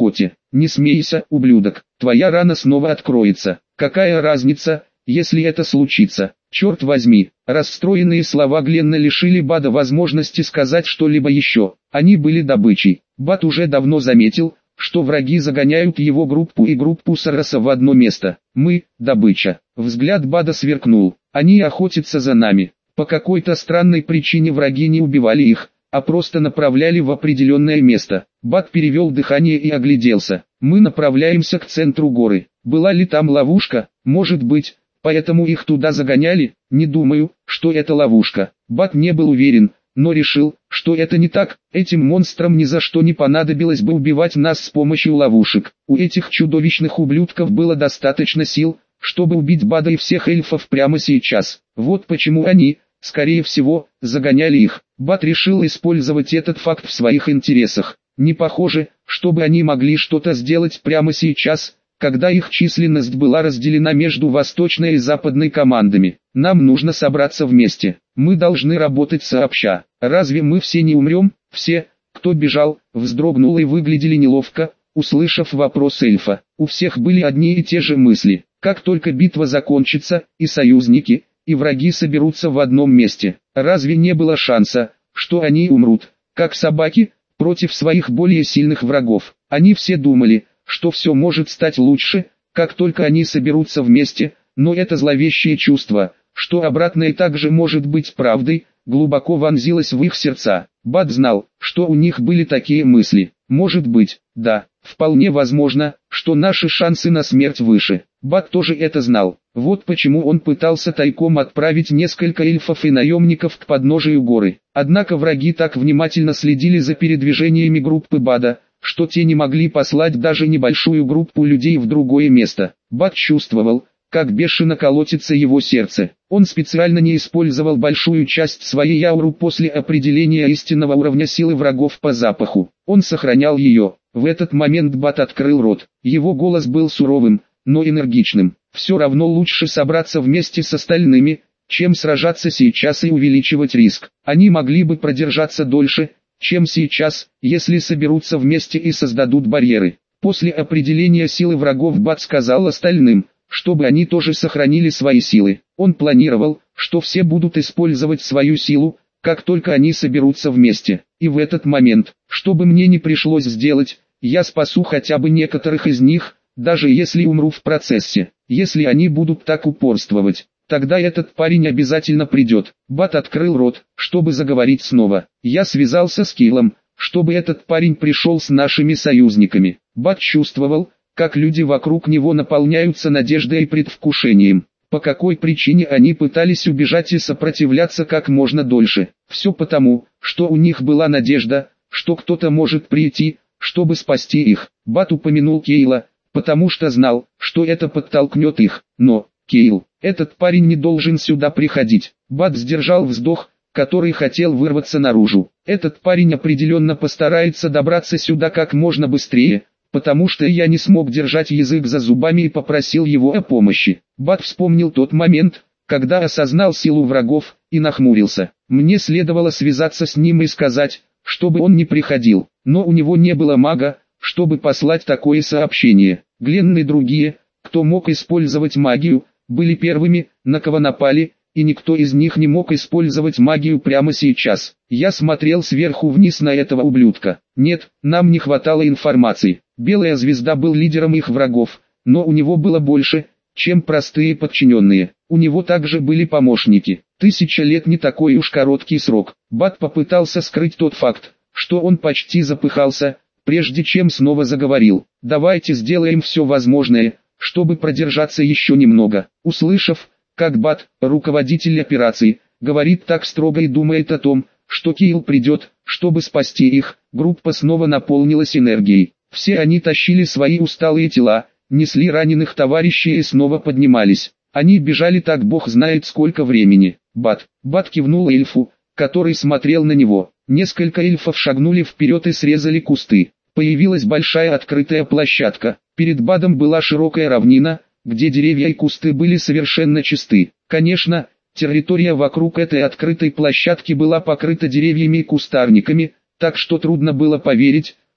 Не смейся, ублюдок, твоя рана снова откроется. Какая разница, если это случится? Черт возьми. Расстроенные слова Гленна лишили Бада возможности сказать что-либо еще. Они были добычей. Бад уже давно заметил, что враги загоняют его группу и группу Сороса в одно место. Мы – добыча. Взгляд Бада сверкнул. Они охотятся за нами. По какой-то странной причине враги не убивали их, а просто направляли в определенное место. Бад перевел дыхание и огляделся. Мы направляемся к центру горы. Была ли там ловушка? Может быть, поэтому их туда загоняли? Не думаю, что это ловушка. Бад не был уверен, но решил, что это не так. Этим монстрам ни за что не понадобилось бы убивать нас с помощью ловушек. У этих чудовищных ублюдков было достаточно сил, чтобы убить Бада и всех эльфов прямо сейчас. Вот почему они, скорее всего, загоняли их. Бад решил использовать этот факт в своих интересах. Не похоже, чтобы они могли что-то сделать прямо сейчас, когда их численность была разделена между восточной и западной командами. Нам нужно собраться вместе. Мы должны работать сообща. Разве мы все не умрем? Все, кто бежал, вздрогнул и выглядели неловко, услышав вопрос эльфа. У всех были одни и те же мысли. Как только битва закончится, и союзники, и враги соберутся в одном месте. Разве не было шанса, что они умрут, как собаки, против своих более сильных врагов? Они все думали, что все может стать лучше, как только они соберутся вместе, но это зловещее чувство, что обратное также может быть правдой, глубоко вонзилось в их сердца. Бад знал, что у них были такие мысли. Может быть, да, вполне возможно, что наши шансы на смерть выше. Бад тоже это знал. Вот почему он пытался тайком отправить несколько эльфов и наемников к подножию горы. Однако враги так внимательно следили за передвижениями группы Бада, что те не могли послать даже небольшую группу людей в другое место. Бад чувствовал, как бешено колотится его сердце. Он специально не использовал большую часть своей ауры после определения истинного уровня силы врагов по запаху. Он сохранял ее. В этот момент Бад открыл рот. Его голос был суровым, но энергичным. Все равно лучше собраться вместе с остальными, чем сражаться сейчас и увеличивать риск. Они могли бы продержаться дольше, чем сейчас, если соберутся вместе и создадут барьеры. После определения силы врагов Бад сказал остальным, чтобы они тоже сохранили свои силы. Он планировал, что все будут использовать свою силу, как только они соберутся вместе. И в этот момент, что бы мне ни пришлось сделать, я спасу хотя бы некоторых из них, даже если умру в процессе. Если они будут так упорствовать, тогда этот парень обязательно придет. Бад открыл рот, чтобы заговорить снова. Я связался с Кейлом, чтобы этот парень пришел с нашими союзниками. Бад чувствовал, как люди вокруг него наполняются надеждой и предвкушением. По какой причине они пытались убежать и сопротивляться как можно дольше? Все потому, что у них была надежда, что кто-то может прийти, чтобы спасти их. Бад упомянул Кейла, потому что знал, что это подтолкнет их. Но, Кейл, этот парень не должен сюда приходить. Бад сдержал вздох, который хотел вырваться наружу. Этот парень определенно постарается добраться сюда как можно быстрее, потому что я не смог держать язык за зубами и попросил его о помощи. Бад вспомнил тот момент, когда осознал силу врагов, и нахмурился. Мне следовало связаться с ним и сказать, чтобы он не приходил, но у него не было мага, чтобы послать такое сообщение. Гленн и другие, кто мог использовать магию, были первыми, на кого напали, и никто из них не мог использовать магию прямо сейчас. Я смотрел сверху вниз на этого ублюдка. Нет, нам не хватало информации. Белая звезда был лидером их врагов, но у него было больше, чем простые подчиненные. У него также были помощники. Тысяча лет не такой уж короткий срок. Бад попытался скрыть тот факт, что он почти запыхался, прежде чем снова заговорил. Давайте сделаем все возможное, чтобы продержаться еще немного. Услышав, как Бад, руководитель операции, говорит так строго и думает о том, что Кейл придет, чтобы спасти их, группа снова наполнилась энергией. Все они тащили свои усталые тела, несли раненых товарищей и снова поднимались. Они бежали так бог знает сколько времени. Бад, Бад кивнул эльфу, который смотрел на него. Несколько эльфов шагнули вперед и срезали кусты. Появилась большая открытая площадка. Перед Бадом была широкая равнина, где деревья и кусты были совершенно чисты. Конечно, территория вокруг этой открытой площадки была покрыта деревьями и кустарниками, так что трудно было поверить,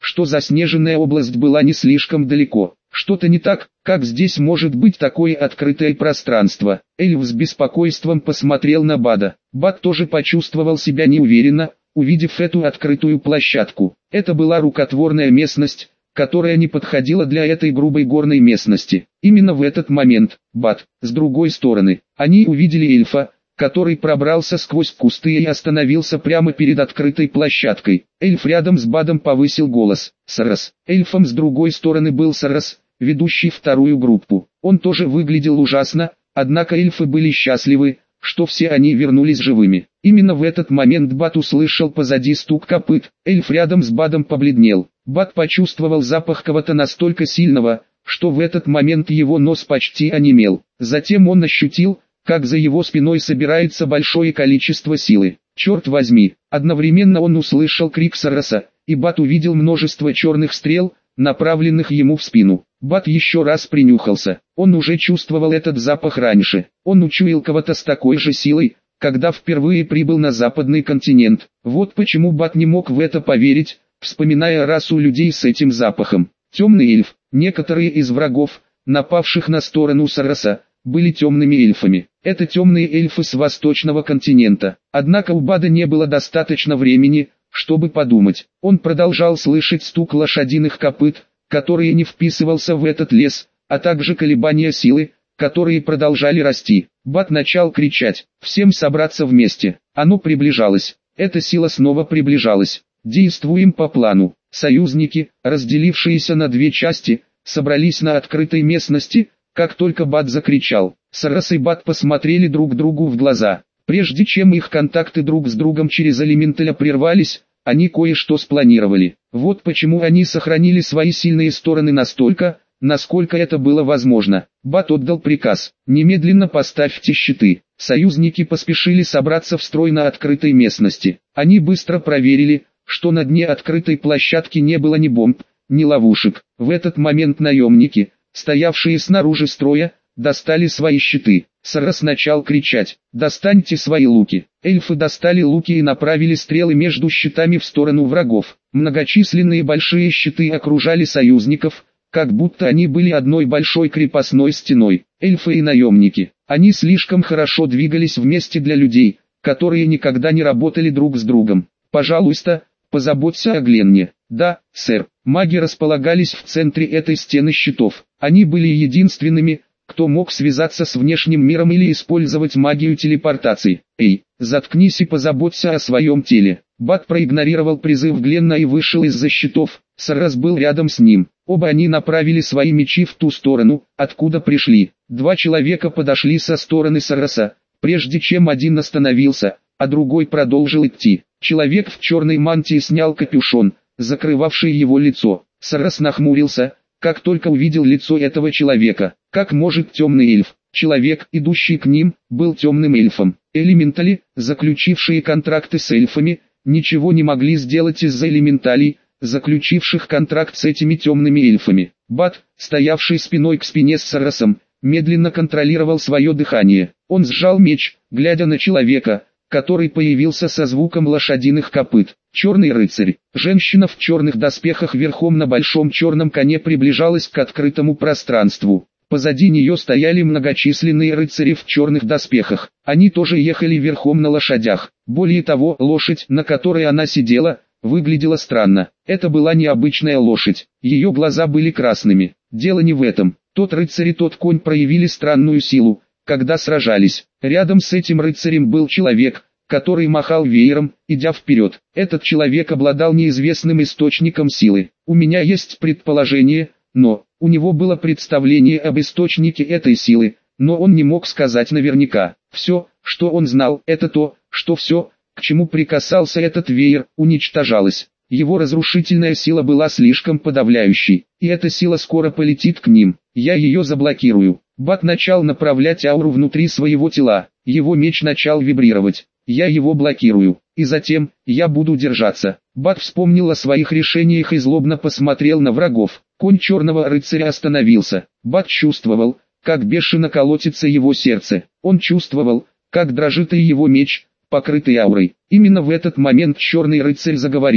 что заснеженная область была не слишком далеко. Что-то не так, как здесь может быть такое открытое пространство. Эльф с беспокойством посмотрел на Бада. Бад тоже почувствовал себя неуверенно, увидев эту открытую площадку. Это была рукотворная местность, которая не подходила для этой грубой горной местности. Именно в этот момент, Бад, с другой стороны, они увидели эльфа, который пробрался сквозь кусты и остановился прямо перед открытой площадкой. Эльф рядом с Бадом повысил голос. Сарас. Эльфом с другой стороны был Сарас, ведущий вторую группу. Он тоже выглядел ужасно, однако эльфы были счастливы, что все они вернулись живыми. Именно в этот момент Бад услышал позади стук копыт. Эльф рядом с Бадом побледнел. Бад почувствовал запах кого-то настолько сильного, что в этот момент его нос почти онемел. Затем он ощутил, как за его спиной собирается большое количество силы. Черт возьми! Одновременно он услышал крик Сараса, и Бад увидел множество черных стрел, направленных ему в спину. Бад еще раз принюхался. Он уже чувствовал этот запах раньше. Он учуял кого-то с такой же силой, когда впервые прибыл на западный континент. Вот почему Бад не мог в это поверить, вспоминая расу людей с этим запахом. Темный эльф. Некоторые из врагов, напавших на сторону Сараса, были темными эльфами. Это темные эльфы с восточного континента. Однако у Бада не было достаточно времени, чтобы подумать. Он продолжал слышать стук лошадиных копыт, который не вписывался в этот лес, а также колебания силы, которые продолжали расти. Бад начал кричать: «Всем собраться вместе!» Оно приближалось. Эта сила снова приближалась. Действуем по плану. Союзники, разделившиеся на две части, собрались на открытой местности. Как только Бад закричал, Сарас и Бад посмотрели друг другу в глаза. Прежде чем их контакты друг с другом через элементаля прервались, они кое-что спланировали. Вот почему они сохранили свои сильные стороны настолько, насколько это было возможно. Бад отдал приказ: «Немедленно поставьте щиты». Союзники поспешили собраться в строй на открытой местности. Они быстро проверили, что на дне открытой площадки не было ни бомб, ни ловушек. В этот момент наемники, стоявшие снаружи строя, достали свои щиты. Сарас начал кричать: «Достаньте свои луки». Эльфы достали луки и направили стрелы между щитами в сторону врагов. Многочисленные большие щиты окружали союзников, как будто они были одной большой крепостной стеной. Эльфы и наемники, они слишком хорошо двигались вместе для людей, которые никогда не работали друг с другом. «Пожалуйста, позаботься о Гленне». «Да, сэр». Маги располагались в центре этой стены щитов. Они были единственными, кто мог связаться с внешним миром или использовать магию телепортации. «Эй, заткнись и позаботься о своем теле». Бад проигнорировал призыв Гленна и вышел из-за щитов. Сарас был рядом с ним. Оба они направили свои мечи в ту сторону, откуда пришли. Два человека подошли со стороны Сараса, прежде чем один остановился, а другой продолжил идти. Человек в черной мантии снял капюшон, закрывавший его лицо. Сарас нахмурился, как только увидел лицо этого человека. Как может темный эльф, человек, идущий к ним, был темным эльфом? Элементали, заключившие контракты с эльфами, ничего не могли сделать из-за элементалей, заключивших контракт с этими темными эльфами. Бад, стоявший спиной к спине с Сарасом, медленно контролировал свое дыхание. Он сжал меч, глядя на человека, который появился со звуком лошадиных копыт. Черный рыцарь. Женщина в черных доспехах верхом на большом черном коне приближалась к открытому пространству. Позади нее стояли многочисленные рыцари в черных доспехах. Они тоже ехали верхом на лошадях. Более того, лошадь, на которой она сидела, выглядела странно. Это была необычная лошадь. Ее глаза были красными. Дело не в этом. Тот рыцарь и тот конь проявили странную силу, когда сражались. Рядом с этим рыцарем был человек, который махал веером, идя вперед. Этот человек обладал неизвестным источником силы. У меня есть предположение, но у него было представление об источнике этой силы, но он не мог сказать наверняка. Все, что он знал, это то, что все, к чему прикасался этот веер, уничтожалось. Его разрушительная сила была слишком подавляющей, и эта сила скоро полетит к ним. Я ее заблокирую. Бад начал направлять ауру внутри своего тела. Его меч начал вибрировать. Я его блокирую. И затем, я буду держаться. Бад вспомнил о своих решениях и злобно посмотрел на врагов. Конь черного рыцаря остановился. Бад чувствовал, как бешено колотится его сердце. Он чувствовал, как дрожит и его меч, покрытый аурой. Именно в этот момент черный рыцарь заговорил.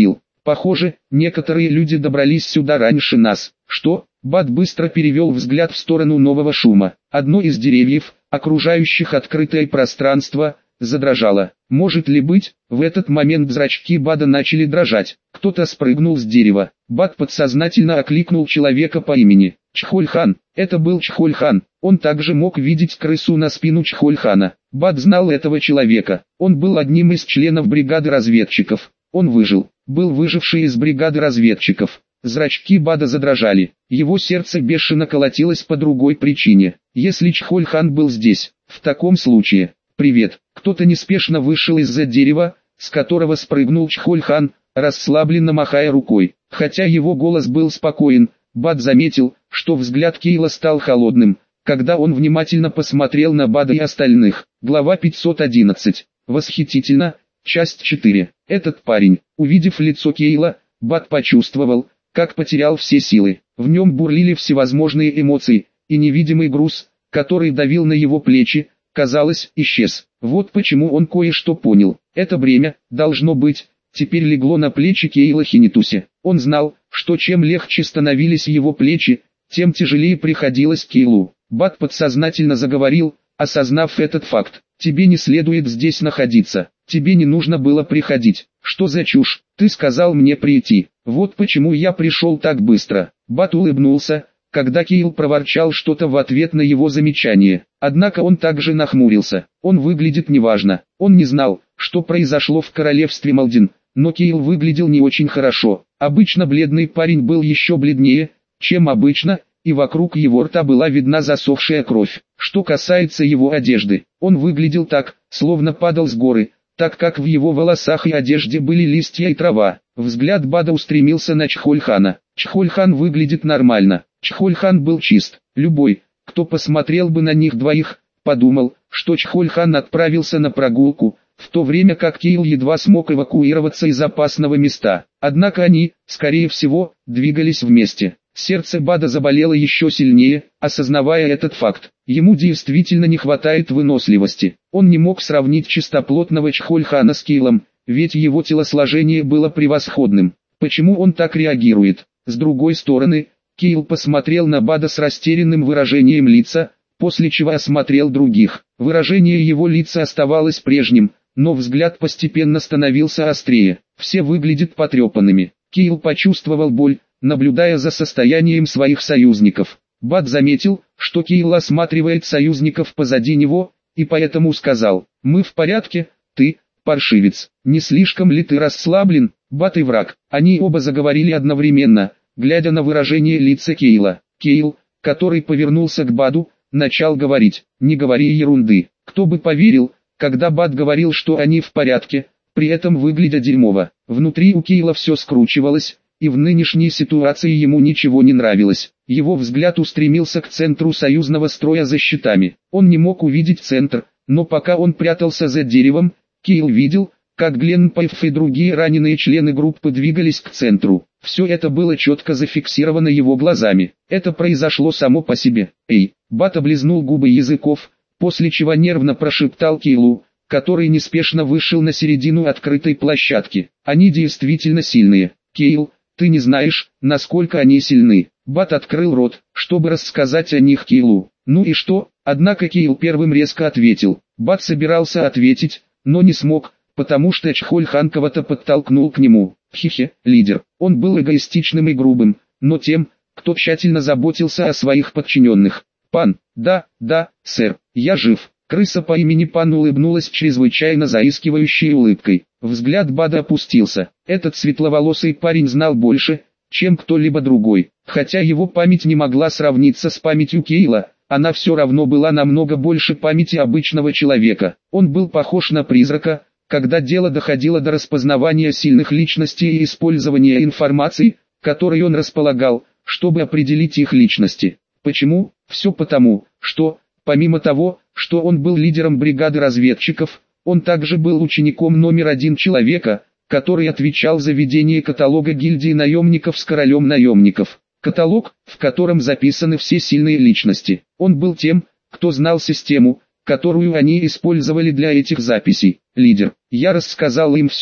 Похоже, некоторые люди добрались сюда раньше нас. Что? Бат быстро перевел взгляд в сторону нового шума. Одно из деревьев, окружающих открытое пространство, задрожало. Может ли быть? В этот момент зрачки Бада начали дрожать. Кто-то спрыгнул с дерева. Бат подсознательно окликнул человека по имени Чхольхан. Это был Чхольхан. Он также мог видеть крысу на спину Чхольхана. Бат знал этого человека. Он был одним из членов бригады разведчиков. Он выжил. Был выживший из бригады разведчиков. Зрачки Бада задрожали. Его сердце бешено колотилось по другой причине. Если Чхольхан был здесь, в таком случае... «Привет!» Кто-то неспешно вышел из-за дерева, с которого спрыгнул Чхольхан, расслабленно махая рукой. Хотя его голос был спокоен, Бад заметил, что взгляд Кейла стал холодным, когда он внимательно посмотрел на Бада и остальных. Глава пятьсот одиннадцать. Восхитительно. Часть четыре. Этот парень, увидев лицо Кейла, Бад почувствовал, как потерял все силы. В нем бурлили всевозможные эмоции, и невидимый груз, который давил на его плечи, казалось, исчез. Вот почему он кое-что понял. Это бремя, должно быть, теперь легло на плечи Кейла Хинитуси. Он знал, что чем легче становились его плечи, тем тяжелее приходилось Кейлу. Бат подсознательно заговорил, осознав этот факт. «Тебе не следует здесь находиться. Тебе не нужно было приходить. Что за чушь? Ты сказал мне прийти. Вот почему я пришел так быстро». Бат улыбнулся, когда Кейл проворчал что-то в ответ на его замечание. Однако он также нахмурился. Он выглядит неважно. Он не знал, что произошло в королевстве Малдин, но Кейл выглядел не очень хорошо. Обычно бледный парень был еще бледнее, чем обычно, и вокруг его рта была видна засохшая кровь. Что касается его одежды, он выглядел так, словно падал с горы, так как в его волосах и одежде были листья и трава. Взгляд Бада устремился на Чхольхана. Чхольхан выглядит нормально. Чхольхан был чист. Любой, кто посмотрел бы на них двоих, подумал, что Чхольхан отправился на прогулку, в то время как Кейл едва смог эвакуироваться из опасного места. Однако они, скорее всего, двигались вместе. Сердце Бада заболело еще сильнее, осознавая этот факт. Ему действительно не хватает выносливости. Он не мог сравнить чистоплотного Чхольхана с Кейлом, ведь его телосложение было превосходным. Почему он так реагирует? С другой стороны, Кейл посмотрел на Бада с растерянным выражением лица, после чего осмотрел других. Выражение его лица оставалось прежним, но взгляд постепенно становился острее. Все выглядят потрепанными. Кейл почувствовал боль, наблюдая за состоянием своих союзников. Бад заметил, что Кейл осматривает союзников позади него, и поэтому сказал: «Мы в порядке, ты, паршивец, не слишком ли ты расслаблен?» Бад и враг. Они оба заговорили одновременно, глядя на выражение лица Кейла. Кейл, который повернулся к Баду, начал говорить: «Не говори ерунды». Кто бы поверил, когда Бад говорил, что они в порядке, при этом выглядя дерьмово. Внутри у Кейла все скручивалось, и в нынешней ситуации ему ничего не нравилось. Его взгляд устремился к центру союзного строя за щитами. Он не мог увидеть центр, но пока он прятался за деревом, Кейл видел, как Гленн Пайф и другие раненые члены группы двигались к центру. Все это было четко зафиксировано его глазами. Это произошло само по себе. «Эй!» Бат облизнул губы языков, после чего нервно прошептал Кейлу, который неспешно вышел на середину открытой площадки. «Они действительно сильные. Кейл, ты не знаешь, насколько они сильны». Бат открыл рот, чтобы рассказать о них Кейлу. «Ну и что?» Однако Кейл первым резко ответил. Бат собирался ответить, но не смог, потому что Чхольхан кого-то подтолкнул к нему. Хе-хе, лидер. Он был эгоистичным и грубым, но тем, кто тщательно заботился о своих подчиненных. «Пан, да, да, сэр, я жив». Крыса по имени Пан улыбнулась чрезвычайно заискивающей улыбкой. Взгляд Бада опустился. Этот светловолосый парень знал больше, чем кто-либо другой. Хотя его память не могла сравниться с памятью Кейла, она все равно была намного больше памяти обычного человека. Он был похож на призрака, когда дело доходило до распознавания сильных личностей и использования информации, которой он располагал, чтобы определить их личности. Почему? Все потому, что, помимо того, что он был лидером бригады разведчиков, он также был учеником номер один человека, который отвечал за ведение каталога гильдии наемников с королем наемников. Каталог, в котором записаны все сильные личности. Он был тем, кто знал систему, которую они использовали для этих записей. Лидер. Я рассказал им все,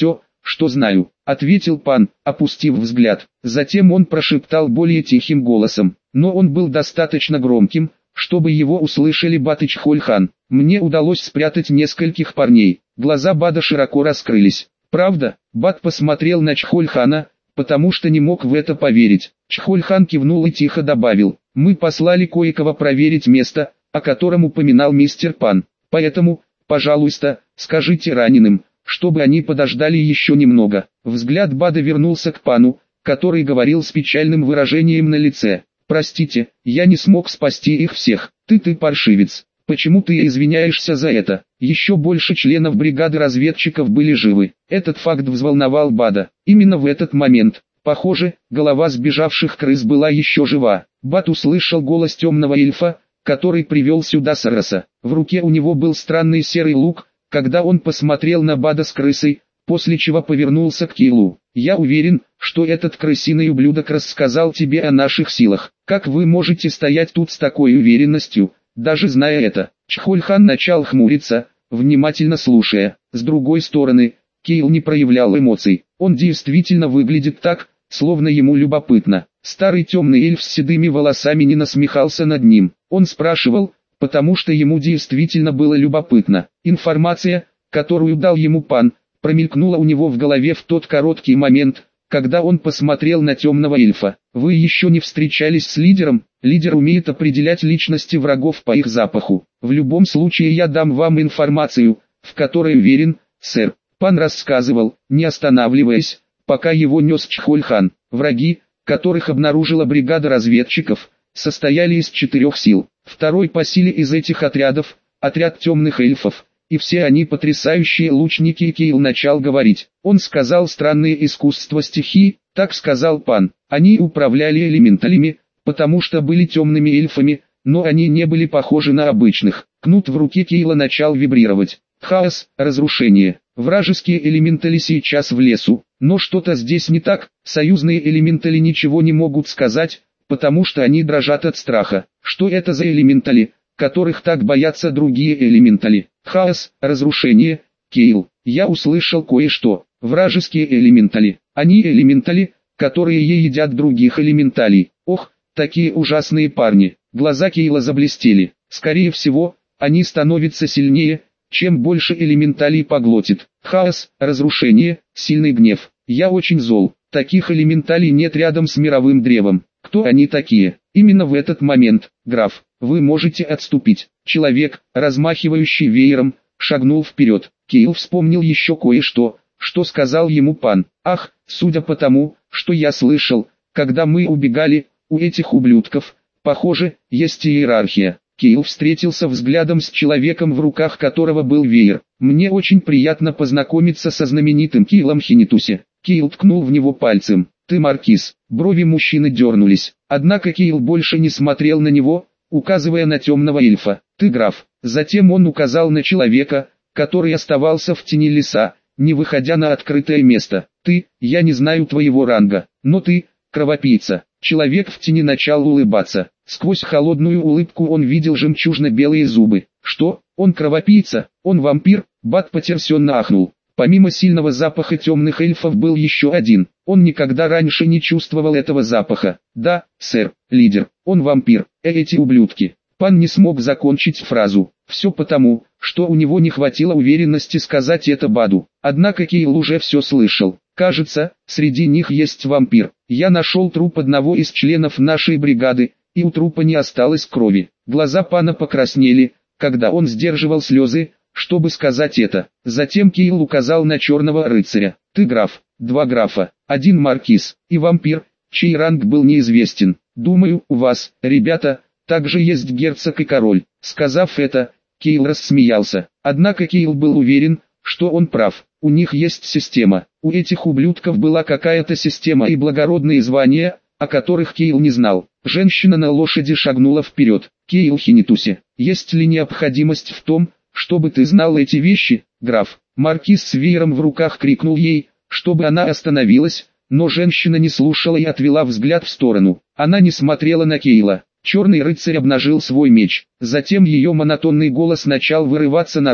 что знаю», — ответил пан, опустив взгляд. Затем он прошептал более тихим голосом, но он был достаточно громким, чтобы его услышали Бат и Чхоль-хан. «Мне удалось спрятать нескольких парней». Глаза Бада широко раскрылись. «Правда?» Бат посмотрел на Чхоль-хана, потому что не мог в это поверить. Чхоль-хан кивнул и тихо добавил: «Мы послали кое-кого проверить место, о котором упоминал мистер Пан. Поэтому, пожалуйста, скажите раненым, чтобы они подождали еще немного». Взгляд Бада вернулся к Пану, который говорил с печальным выражением на лице. «Простите, я не смог спасти их всех. Ты ты паршивец. Почему ты извиняешься за это?» Еще больше членов бригады разведчиков были живы. Этот факт взволновал Бада. Именно в этот момент, похоже, голова сбежавших крыс была еще жива. Бад услышал голос темного эльфа, который привел сюда Сараса. В руке у него был странный серый лук, когда он посмотрел на Бада с крысой, после чего повернулся к Кейлу. «Я уверен, что этот крысиный ублюдок рассказал тебе о наших силах. Как вы можете стоять тут с такой уверенностью, даже зная это?» Чхоль-хан начал хмуриться, внимательно слушая. С другой стороны, Кейл не проявлял эмоций. Он действительно выглядит так, словно ему любопытно. Старый темный эльф с седыми волосами не насмехался над ним. Он спрашивал, потому что ему действительно было любопытно. Информация, которую дал ему пан, промелькнула у него в голове в тот короткий момент, когда он посмотрел на темного эльфа. «Вы еще не встречались с лидером?» Лидер умеет определять личности врагов по их запаху. «В любом случае я дам вам информацию, в которой уверен, сэр». Пан рассказывал, не останавливаясь, пока его нес Чхоль-хан. Враги, которых обнаружила бригада разведчиков, состояли из четырех сил. Второй по силе из этих отрядов – отряд темных эльфов, и все они потрясающие лучники. Кейл начал говорить. Он сказал странные искусства стихии, так сказал пан. Они управляли элементалями, потому что были темными эльфами, но они не были похожи на обычных. Кнут в руке Кейла начал вибрировать. Хаос, разрушение. Вражеские элементали сейчас в лесу, но что-то здесь не так. Союзные элементали ничего не могут сказать, потому что они дрожат от страха. Что это за элементали, которых так боятся другие элементали? Хаос, разрушение. Кейл, я услышал кое-что. Вражеские элементали. Они элементали, которые едят других элементалей. Ох, такие ужасные парни. Глаза Кейла заблестели. Скорее всего, они становятся сильнее, чем больше элементалей поглотит. Хаос, разрушение, сильный гнев. Я очень зол. Таких элементалей нет рядом с мировым древом. Кто они такие? Именно в этот момент, граф, вы можете отступить. Человек, размахивающий веером, шагнул вперед. Кейл вспомнил еще кое-что, что сказал ему пан. Ах, судя по тому, что я слышал, когда мы убегали, у этих ублюдков, похоже, есть иерархия. Кейл встретился взглядом с человеком, в руках которого был веер. «Мне очень приятно познакомиться со знаменитым Кейлом Хинитуси». Кейл ткнул в него пальцем. «Ты маркиз». Брови мужчины дернулись. Однако Кейл больше не смотрел на него, указывая на темного эльфа. «Ты граф». Затем он указал на человека, который оставался в тени леса, не выходя на открытое место. «Ты, я не знаю твоего ранга, но ты, кровопийца». Человек в тени начал улыбаться. Сквозь холодную улыбку он видел жемчужно-белые зубы. «Что? Он кровопийца? Он вампир?» Бат потрясенно ахнул. Помимо сильного запаха темных эльфов был еще один. Он никогда раньше не чувствовал этого запаха. «Да, сэр, лидер, он вампир, э эти ублюдки». Пан не смог закончить фразу. Все потому, что у него не хватило уверенности сказать это Баду. Однако Кейл уже все слышал. «Кажется, среди них есть вампир. Я нашел труп одного из членов нашей бригады, и у трупа не осталось крови». Глаза пана покраснели, когда он сдерживал слезы, чтобы сказать это. Затем Кейл указал на черного рыцаря. «Ты граф, два графа, один маркиз и вампир, чей ранг был неизвестен. Думаю, у вас, ребята, также есть герцог и король». Сказав это, Кейл рассмеялся. Однако Кейл был уверен, что он прав. У них есть система. У этих ублюдков была какая-то система и благородные звания, о которых Кейл не знал. Женщина на лошади шагнула вперед. «Кейл Хинитуси, есть ли необходимость в том, чтобы ты знал эти вещи, граф?» Маркиз с веером в руках крикнул ей, чтобы она остановилась, но женщина не слушала и отвела взгляд в сторону. Она не смотрела на Кейла. Черный рыцарь обнажил свой меч. Затем ее монотонный голос начал вырываться наружу.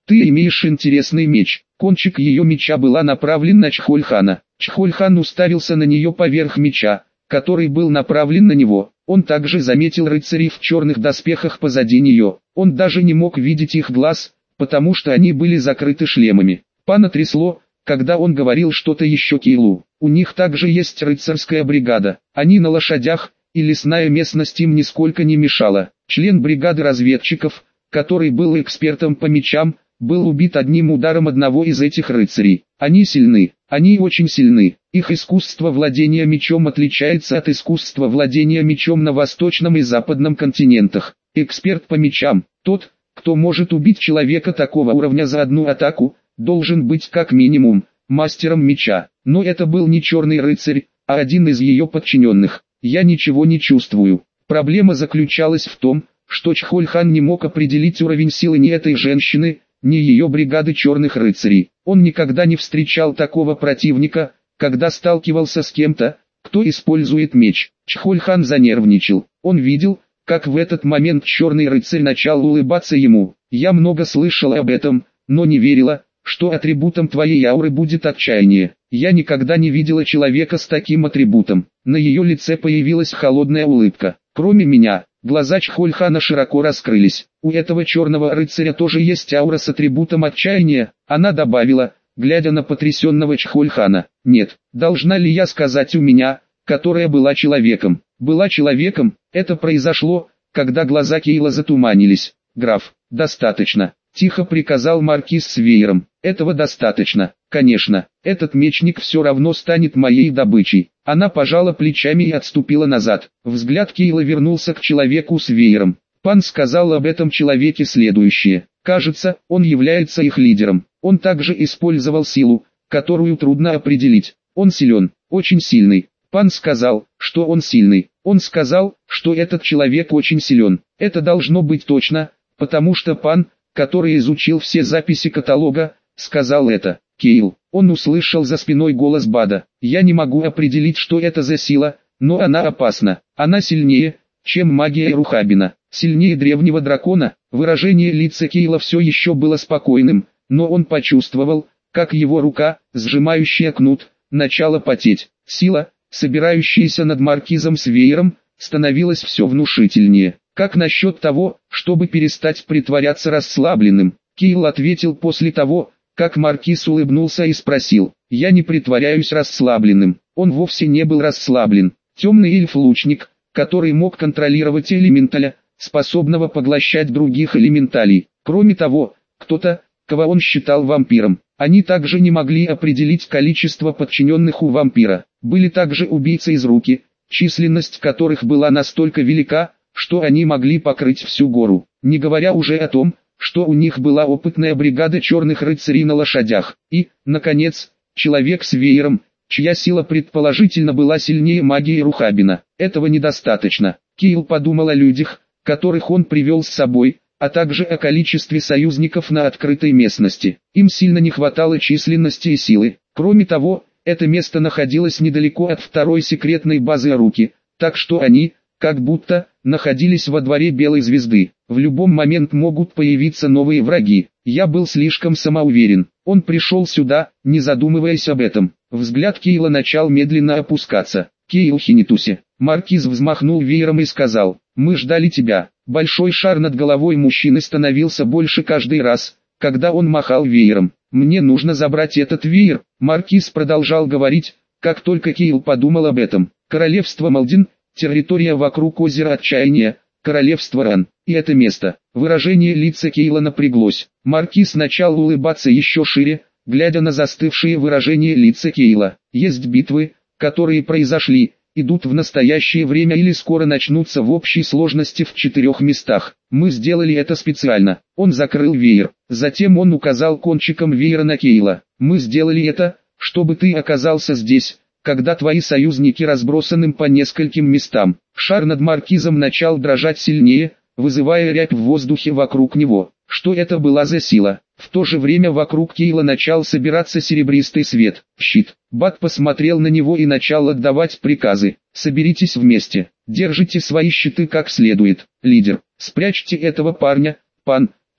Ты имеешь интересный меч. Кончик ее меча была направлен на Чхольхана. Чхольхан уставился на нее поверх меча, который был направлен на него. Он также заметил рыцарей в черных доспехах позади нее. Он даже не мог видеть их глаз, потому что они были закрыты шлемами. Пана трясло, когда он говорил что-то еще Кейлу. У них также есть рыцарская бригада. Они на лошадях, и лесная местность им нисколько не мешала. Член бригады разведчиков, который был экспертом по мечам, был убит одним ударом одного из этих рыцарей. Они сильны, они очень сильны. Их искусство владения мечом отличается от искусства владения мечом на восточном и западном континентах. Эксперт по мечам, тот, кто может убить человека такого уровня за одну атаку, должен быть как минимум мастером меча. Но это был не черный рыцарь, а один из ее подчиненных. Я ничего не чувствую. Проблема заключалась в том, что Чхольхан не мог определить уровень силы ни этой женщины, ни ее бригады черных рыцарей. Он никогда не встречал такого противника, когда сталкивался с кем-то, кто использует меч. Чхольхан занервничал. Он видел, как в этот момент черный рыцарь начал улыбаться ему. Я много слышала об этом, но не верила, что атрибутом твоей ауры будет отчаяние. Я никогда не видела человека с таким атрибутом. На ее лице появилась холодная улыбка. Кроме меня, глаза Чхольхана широко раскрылись. У этого черного рыцаря тоже есть аура с атрибутом отчаяния, она добавила, глядя на потрясенного Чхольхана. Нет, должна ли я сказать у меня, которая была человеком? Была человеком, это произошло, когда глаза Кейла затуманились. Граф, достаточно. Тихо приказал маркиз с веером. Этого достаточно. Конечно, этот мечник все равно станет моей добычей. Она пожала плечами и отступила назад. Взгляд Кейла вернулся к человеку с веером. Пан сказал об этом человеке следующее. Кажется, он является их лидером. Он также использовал силу, которую трудно определить. Он силен, очень сильный. Пан сказал, что он сильный. Он сказал, что этот человек очень силен. Это должно быть точно, потому что Пан, который изучил все записи каталога, сказал это. Кейл, он услышал за спиной голос Бада. Я не могу определить, что это за сила, но она опасна. Она сильнее, чем магия Рухабина, сильнее древнего дракона. Выражение лица Кейла все еще было спокойным, но он почувствовал, как его рука, сжимающая кнут, начала потеть. Сила, собирающаяся над маркизом с веером, становилась все внушительнее. Как насчет того, чтобы перестать притворяться расслабленным? Кейл ответил после того, как маркиз улыбнулся и спросил. Я не притворяюсь расслабленным. Он вовсе не был расслаблен. Темный эльф-лучник, который мог контролировать элементаля, способного поглощать других элементалей. Кроме того, кто-то, кого он считал вампиром. Они также не могли определить количество подчиненных у вампира. Были также убийцы из руки, численность которых была настолько велика, что они могли покрыть всю гору, не говоря уже о том, что у них была опытная бригада черных рыцарей на лошадях. И, наконец, человек с веером, чья сила предположительно была сильнее магии Рухабина. Этого недостаточно. Кейл подумал о людях, которых он привел с собой, а также о количестве союзников на открытой местности. Им сильно не хватало численности и силы. Кроме того, это место находилось недалеко от второй секретной базы Аруки, так что они, как будто, находились во дворе Белой Звезды. В любом момент могут появиться новые враги. Я был слишком самоуверен. Он пришел сюда, не задумываясь об этом. Взгляд Кейла начал медленно опускаться. Кейл Хинитуси. Маркиз взмахнул веером и сказал, мы ждали тебя. Большой шар над головой мужчины становился больше каждый раз, когда он махал веером. Мне нужно забрать этот веер. Маркиз продолжал говорить, как только Кейл подумал об этом. Королевство Малдин, территория вокруг озера Отчаяния, королевство Ран, и это место. Выражение лица Кейла напряглось. Маркиз начал улыбаться еще шире, глядя на застывшие выражения лица Кейла. Есть битвы, которые произошли, идут в настоящее время или скоро начнутся в общей сложности в четырех местах. Мы сделали это специально. Он закрыл веер. Затем он указал кончиком веера на Кейла. Мы сделали это, чтобы ты оказался здесь, когда твои союзники разбросаны по нескольким местам. Шар над маркизом начал дрожать сильнее, вызывая рябь в воздухе вокруг него. Что это была за сила? В то же время вокруг Кейла начал собираться серебристый свет. Щит. Бат посмотрел на него и начал отдавать приказы. Соберитесь вместе. Держите свои щиты как следует. Лидер. Спрячьте этого парня, Пан.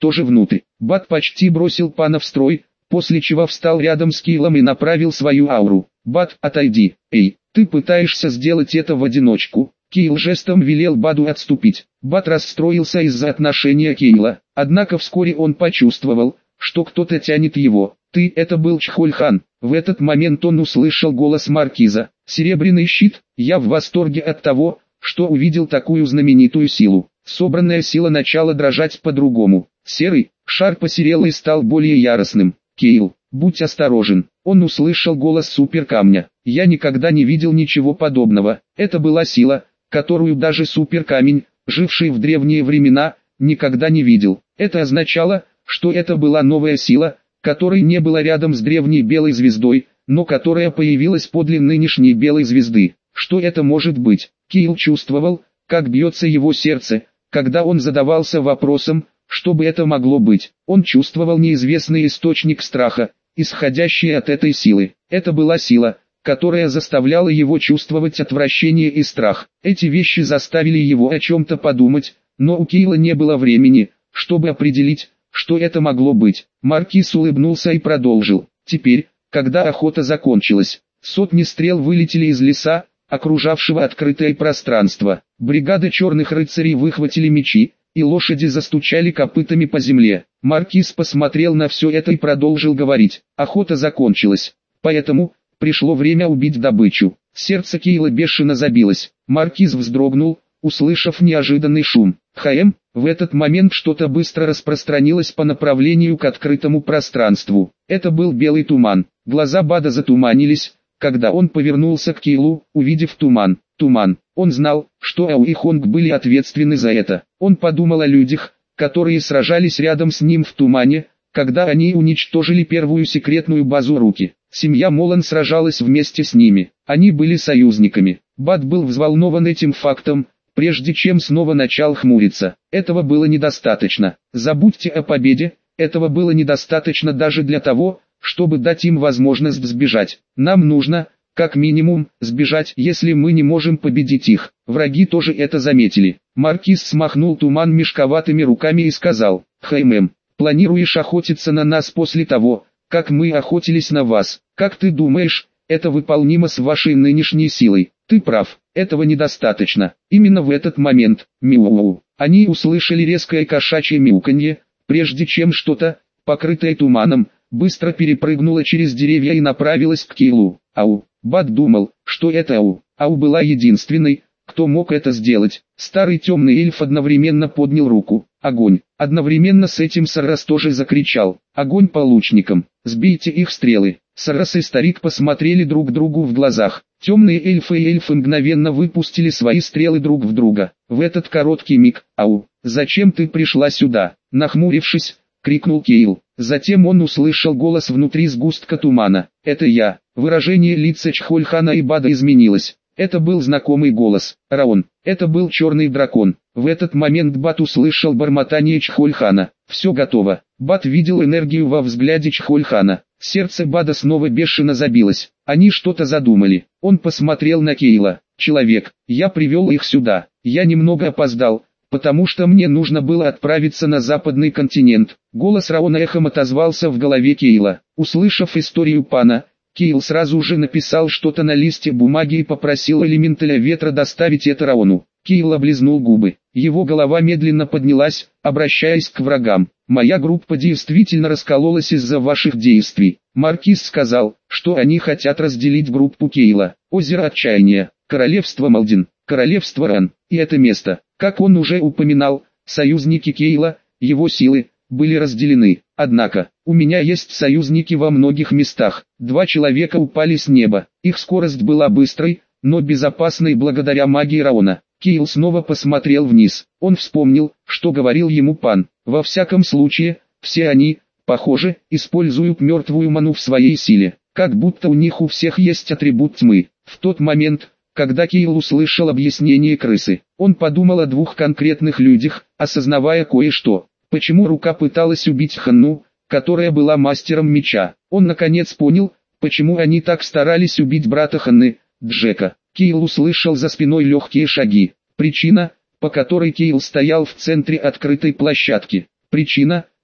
тоже внутрь. Бат почти бросил пана в строй, после чего встал рядом с Кейлом и направил свою ауру. «Бат, отойди, эй, ты пытаешься сделать это в одиночку». Кейл жестом велел Баду отступить. Бат расстроился из-за отношения Кейла, однако вскоре он почувствовал, что кто-то тянет его. «Ты, это был Чхольхан». В этот момент он услышал голос маркиза. «Серебряный щит, я в восторге от того, что увидел такую знаменитую силу». Собранная сила начала дрожать по-другому. Серый шар посерел и стал более яростным. «Кейл, будь осторожен». Он услышал голос суперкамня. «Я никогда не видел ничего подобного». Это была сила, которую даже суперкамень, живший в древние времена, никогда не видел. Это означало, что это была новая сила, которой не было рядом с древней белой звездой, но которая появилась подле нынешней белой звезды. Что это может быть? Кейл чувствовал, как бьется его сердце, когда он задавался вопросом, что бы это могло быть. Он чувствовал неизвестный источник страха, исходящий от этой силы. Это была сила, которая заставляла его чувствовать отвращение и страх. Эти вещи заставили его о чем-то подумать, но у Кейла не было времени, чтобы определить, что это могло быть. Маркиз улыбнулся и продолжил. Теперь, когда охота закончилась, сотни стрел вылетели из леса, окружавшего открытое пространство. Бригада черных рыцарей выхватили мечи, и лошади застучали копытами по земле. Маркиз посмотрел на все это и продолжил говорить. Охота закончилась, поэтому пришло время убить добычу. Сердце Кейла бешено забилось. Маркиз вздрогнул, услышав неожиданный шум. «Хаэм!» В этот момент что-то быстро распространилось по направлению к открытому пространству. Это был белый туман. Глаза Бада затуманились, когда он повернулся к Кейлу, увидев туман. Туман. Он знал, что Ау и Хонг были ответственны за это. Он подумал о людях, которые сражались рядом с ним в тумане, когда они уничтожили первую секретную базу Руки. Семья Молан сражалась вместе с ними. Они были союзниками. Бад был взволнован этим фактом, прежде чем снова начал хмуриться. Этого было недостаточно. Забудьте о победе, этого было недостаточно даже для того, чтобы дать им возможность сбежать. Нам нужно, как минимум, сбежать, если мы не можем победить их. Враги тоже это заметили. Маркиз смахнул туман мешковатыми руками и сказал: «Хаймем, планируешь охотиться на нас после того, как мы охотились на вас? Как ты думаешь, это выполнимо с вашей нынешней силой?» «Ты прав, этого недостаточно». Именно в этот момент, мяу, они услышали резкое кошачье мяуканье, прежде чем что-то, покрытое туманом, быстро перепрыгнуло через деревья и направилось к Кейлу. Ау. Бад думал, что это Ау. Ау была единственной, кто мог это сделать. Старый темный эльф одновременно поднял руку. Огонь. Одновременно с этим Саррас тоже закричал. Огонь по лучникам. Сбейте их стрелы. Саррас и старик посмотрели друг другу в глазах. Темные эльфы и эльфы мгновенно выпустили свои стрелы друг в друга. В этот короткий миг, «Ау, зачем ты пришла сюда?» Нахмурившись, крикнул Кейл. Затем он услышал голос внутри сгустка тумана. «Это я». Выражение лица Чхольхана и Бада изменилось. Это был знакомый голос. Раон. Это был черный дракон. В этот момент Бад услышал бормотание Чхольхана. «Все готово». Бад видел энергию во взгляде Чхольхана. Сердце Бада снова бешено забилось. Они что-то задумали. Он посмотрел на Кейла. «Человек, я привел их сюда. Я немного опоздал, потому что мне нужно было отправиться на западный континент». Голос Раона эхом отозвался в голове Кейла. Услышав историю пана, Кейл сразу же написал что-то на листе бумаги и попросил элементаля ветра доставить это Раону. Кейл облизнул губы. Его голова медленно поднялась, обращаясь к врагам. «Моя группа действительно раскололась из-за ваших действий». Маркиз сказал, что они хотят разделить группу Кейла. Озеро Отчаяния, Королевство Малдин, Королевство Ран. И это место, как он уже упоминал, союзники Кейла, его силы, были разделены. Однако, у меня есть союзники во многих местах. Два человека упали с неба. Их скорость была быстрой, но безопасной благодаря магии Раона. Кейл снова посмотрел вниз. Он вспомнил, что говорил ему пан. Во всяком случае, все они, похоже, используют мертвую ману в своей силе. Как будто у них у всех есть атрибут тьмы. В тот момент, когда Кейл услышал объяснение крысы, он подумал о двух конкретных людях, осознавая кое-что. Почему рука пыталась убить Ханну, которая была мастером меча? Он наконец понял, почему они так старались убить брата Ханны, Джека. Кейл услышал за спиной легкие шаги. Причина, по которой Кейл стоял в центре открытой площадки. Причина,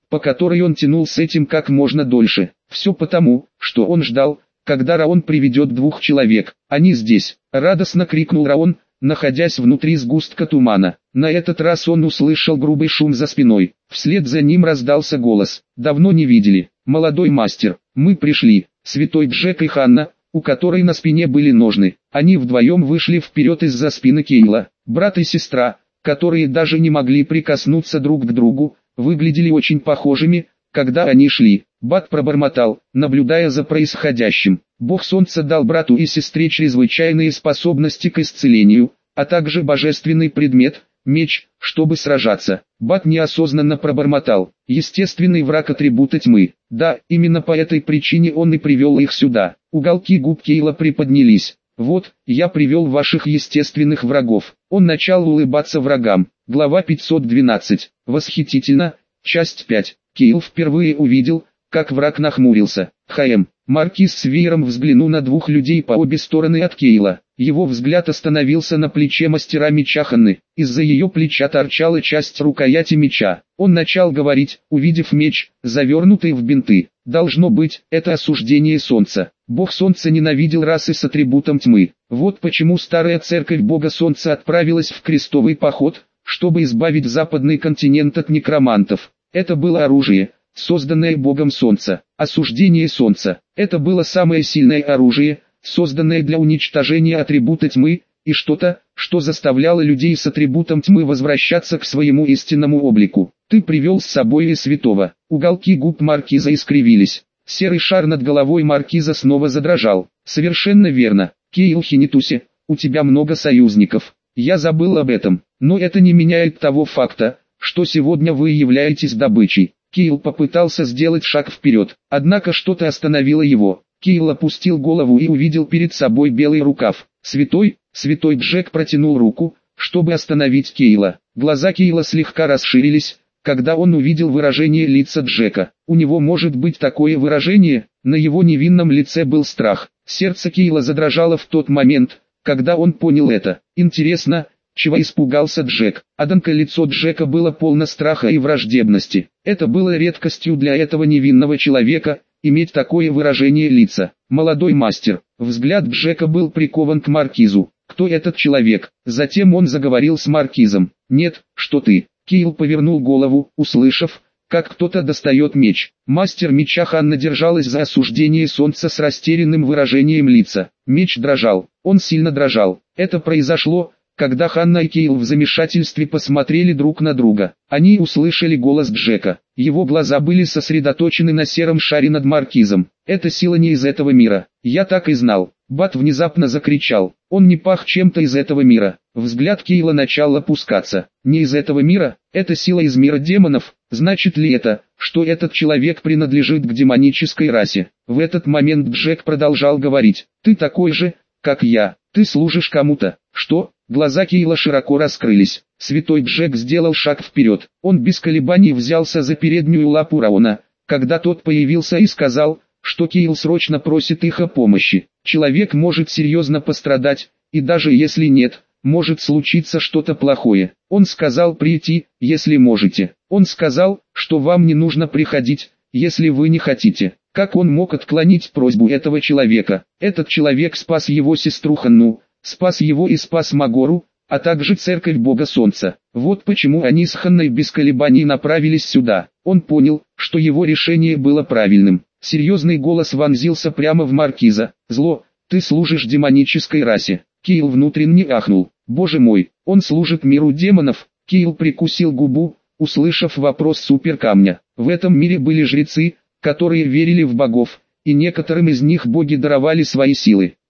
по которой он тянул с этим как можно дольше. Все потому, что он ждал, когда Раон приведет двух человек. «Они здесь!» — радостно крикнул Раон, находясь внутри сгустка тумана. На этот раз он услышал грубый шум за спиной. Вслед за ним раздался голос. «Давно не видели, молодой мастер, мы пришли». Святой Джек и Ханна, у которой на спине были ножны. Они вдвоем вышли вперед из-за спины Кейла. Брат и сестра, которые даже не могли прикоснуться друг к другу, выглядели очень похожими, когда они шли. Бат пробормотал, наблюдая за происходящим. Бог Солнца дал брату и сестре чрезвычайные способности к исцелению, а также божественный предмет, меч, чтобы сражаться. Бат неосознанно пробормотал, естественный враг атрибута тьмы. Да, именно по этой причине он и привел их сюда. Уголки губ Кейла приподнялись. Вот, я привел ваших естественных врагов. Он начал улыбаться врагам. Глава пятьсот двенадцать. Восхитительно. Часть пять. Кейл впервые увидел, как враг нахмурился. «Хаэм». Маркиз с веером взглянул на двух людей по обе стороны от Кейла. Его взгляд остановился на плече мастера меча Ханны. Из-за ее плеча торчала часть рукояти меча. Он начал говорить, увидев меч, завернутый в бинты. Должно быть, это осуждение солнца. Бог Солнца ненавидел расы с атрибутом тьмы. Вот почему старая церковь Бога Солнца отправилась в крестовый поход, чтобы избавить западный континент от некромантов. Это было оружие, созданное Богом Солнца. Осуждение Солнца. Это было самое сильное оружие, созданное для уничтожения атрибута тьмы, и что-то, что заставляло людей с атрибутом тьмы возвращаться к своему истинному облику. Ты привел с собой и святого. Уголки губ маркиза искривились. Серый шар над головой маркиза снова задрожал. Совершенно верно, Кейл Хинитуси, у тебя много союзников. Я забыл об этом, но это не меняет того факта, что сегодня вы являетесь добычей. Кейл попытался сделать шаг вперед, однако что-то остановило его. Кейл опустил голову и увидел перед собой белый рукав. Святой, святой Джек протянул руку, чтобы остановить Кейла. Глаза Кейла слегка расширились, когда он увидел выражение лица Джека. У него может быть такое выражение, на его невинном лице был страх. Сердце Кейла задрожало в тот момент, когда он понял это. Интересно, чего испугался Джек? Однако лицо Джека было полно страха и враждебности. Это было редкостью для этого невинного человека, иметь такое выражение лица. Молодой мастер. Взгляд Джека был прикован к маркизу. Кто этот человек? Затем он заговорил с маркизом. Нет, что ты? Кейл повернул голову, услышав, как кто-то достает меч. Мастер меча Ханна держалась за осуждение солнца с растерянным выражением лица. Меч дрожал. Он сильно дрожал. Это произошло, когда Ханна и Кейл в замешательстве посмотрели друг на друга. Они услышали голос Джека. Его глаза были сосредоточены на сером шаре над маркизом. «Это сила не из этого мира. Я так и знал». Бат внезапно закричал. Он не пах чем-то из этого мира. Взгляд Кейла начал опускаться. «Не из этого мира? Это сила из мира демонов? Значит ли это, что этот человек принадлежит к демонической расе?» В этот момент Джек продолжал говорить. «Ты такой же, как я. Ты служишь кому-то». «Что?» Глаза Кейла широко раскрылись. Святой Джек сделал шаг вперед. Он без колебаний взялся за переднюю лапу Раона, когда тот появился, и сказал, что Кейл срочно просит их о помощи. Человек может серьезно пострадать, и даже если нет, может случиться что-то плохое. Он сказал прийти, если можете. Он сказал, что вам не нужно приходить, если вы не хотите. Как он мог отклонить просьбу этого человека? Этот человек спас его сестру Ханну, спас его и спас Магору, а также церковь Бога Солнца. Вот почему они с Ханной без колебаний направились сюда. Он понял, что его решение было правильным. Серьезный голос вонзился прямо в маркиза. «Зло, ты служишь демонической расе». Кейл внутренне ахнул. «Боже мой, он служит миру демонов». Кейл прикусил губу, услышав вопрос суперкамня. В этом мире были жрецы, которые верили в богов, и некоторым из них боги даровали свои силы.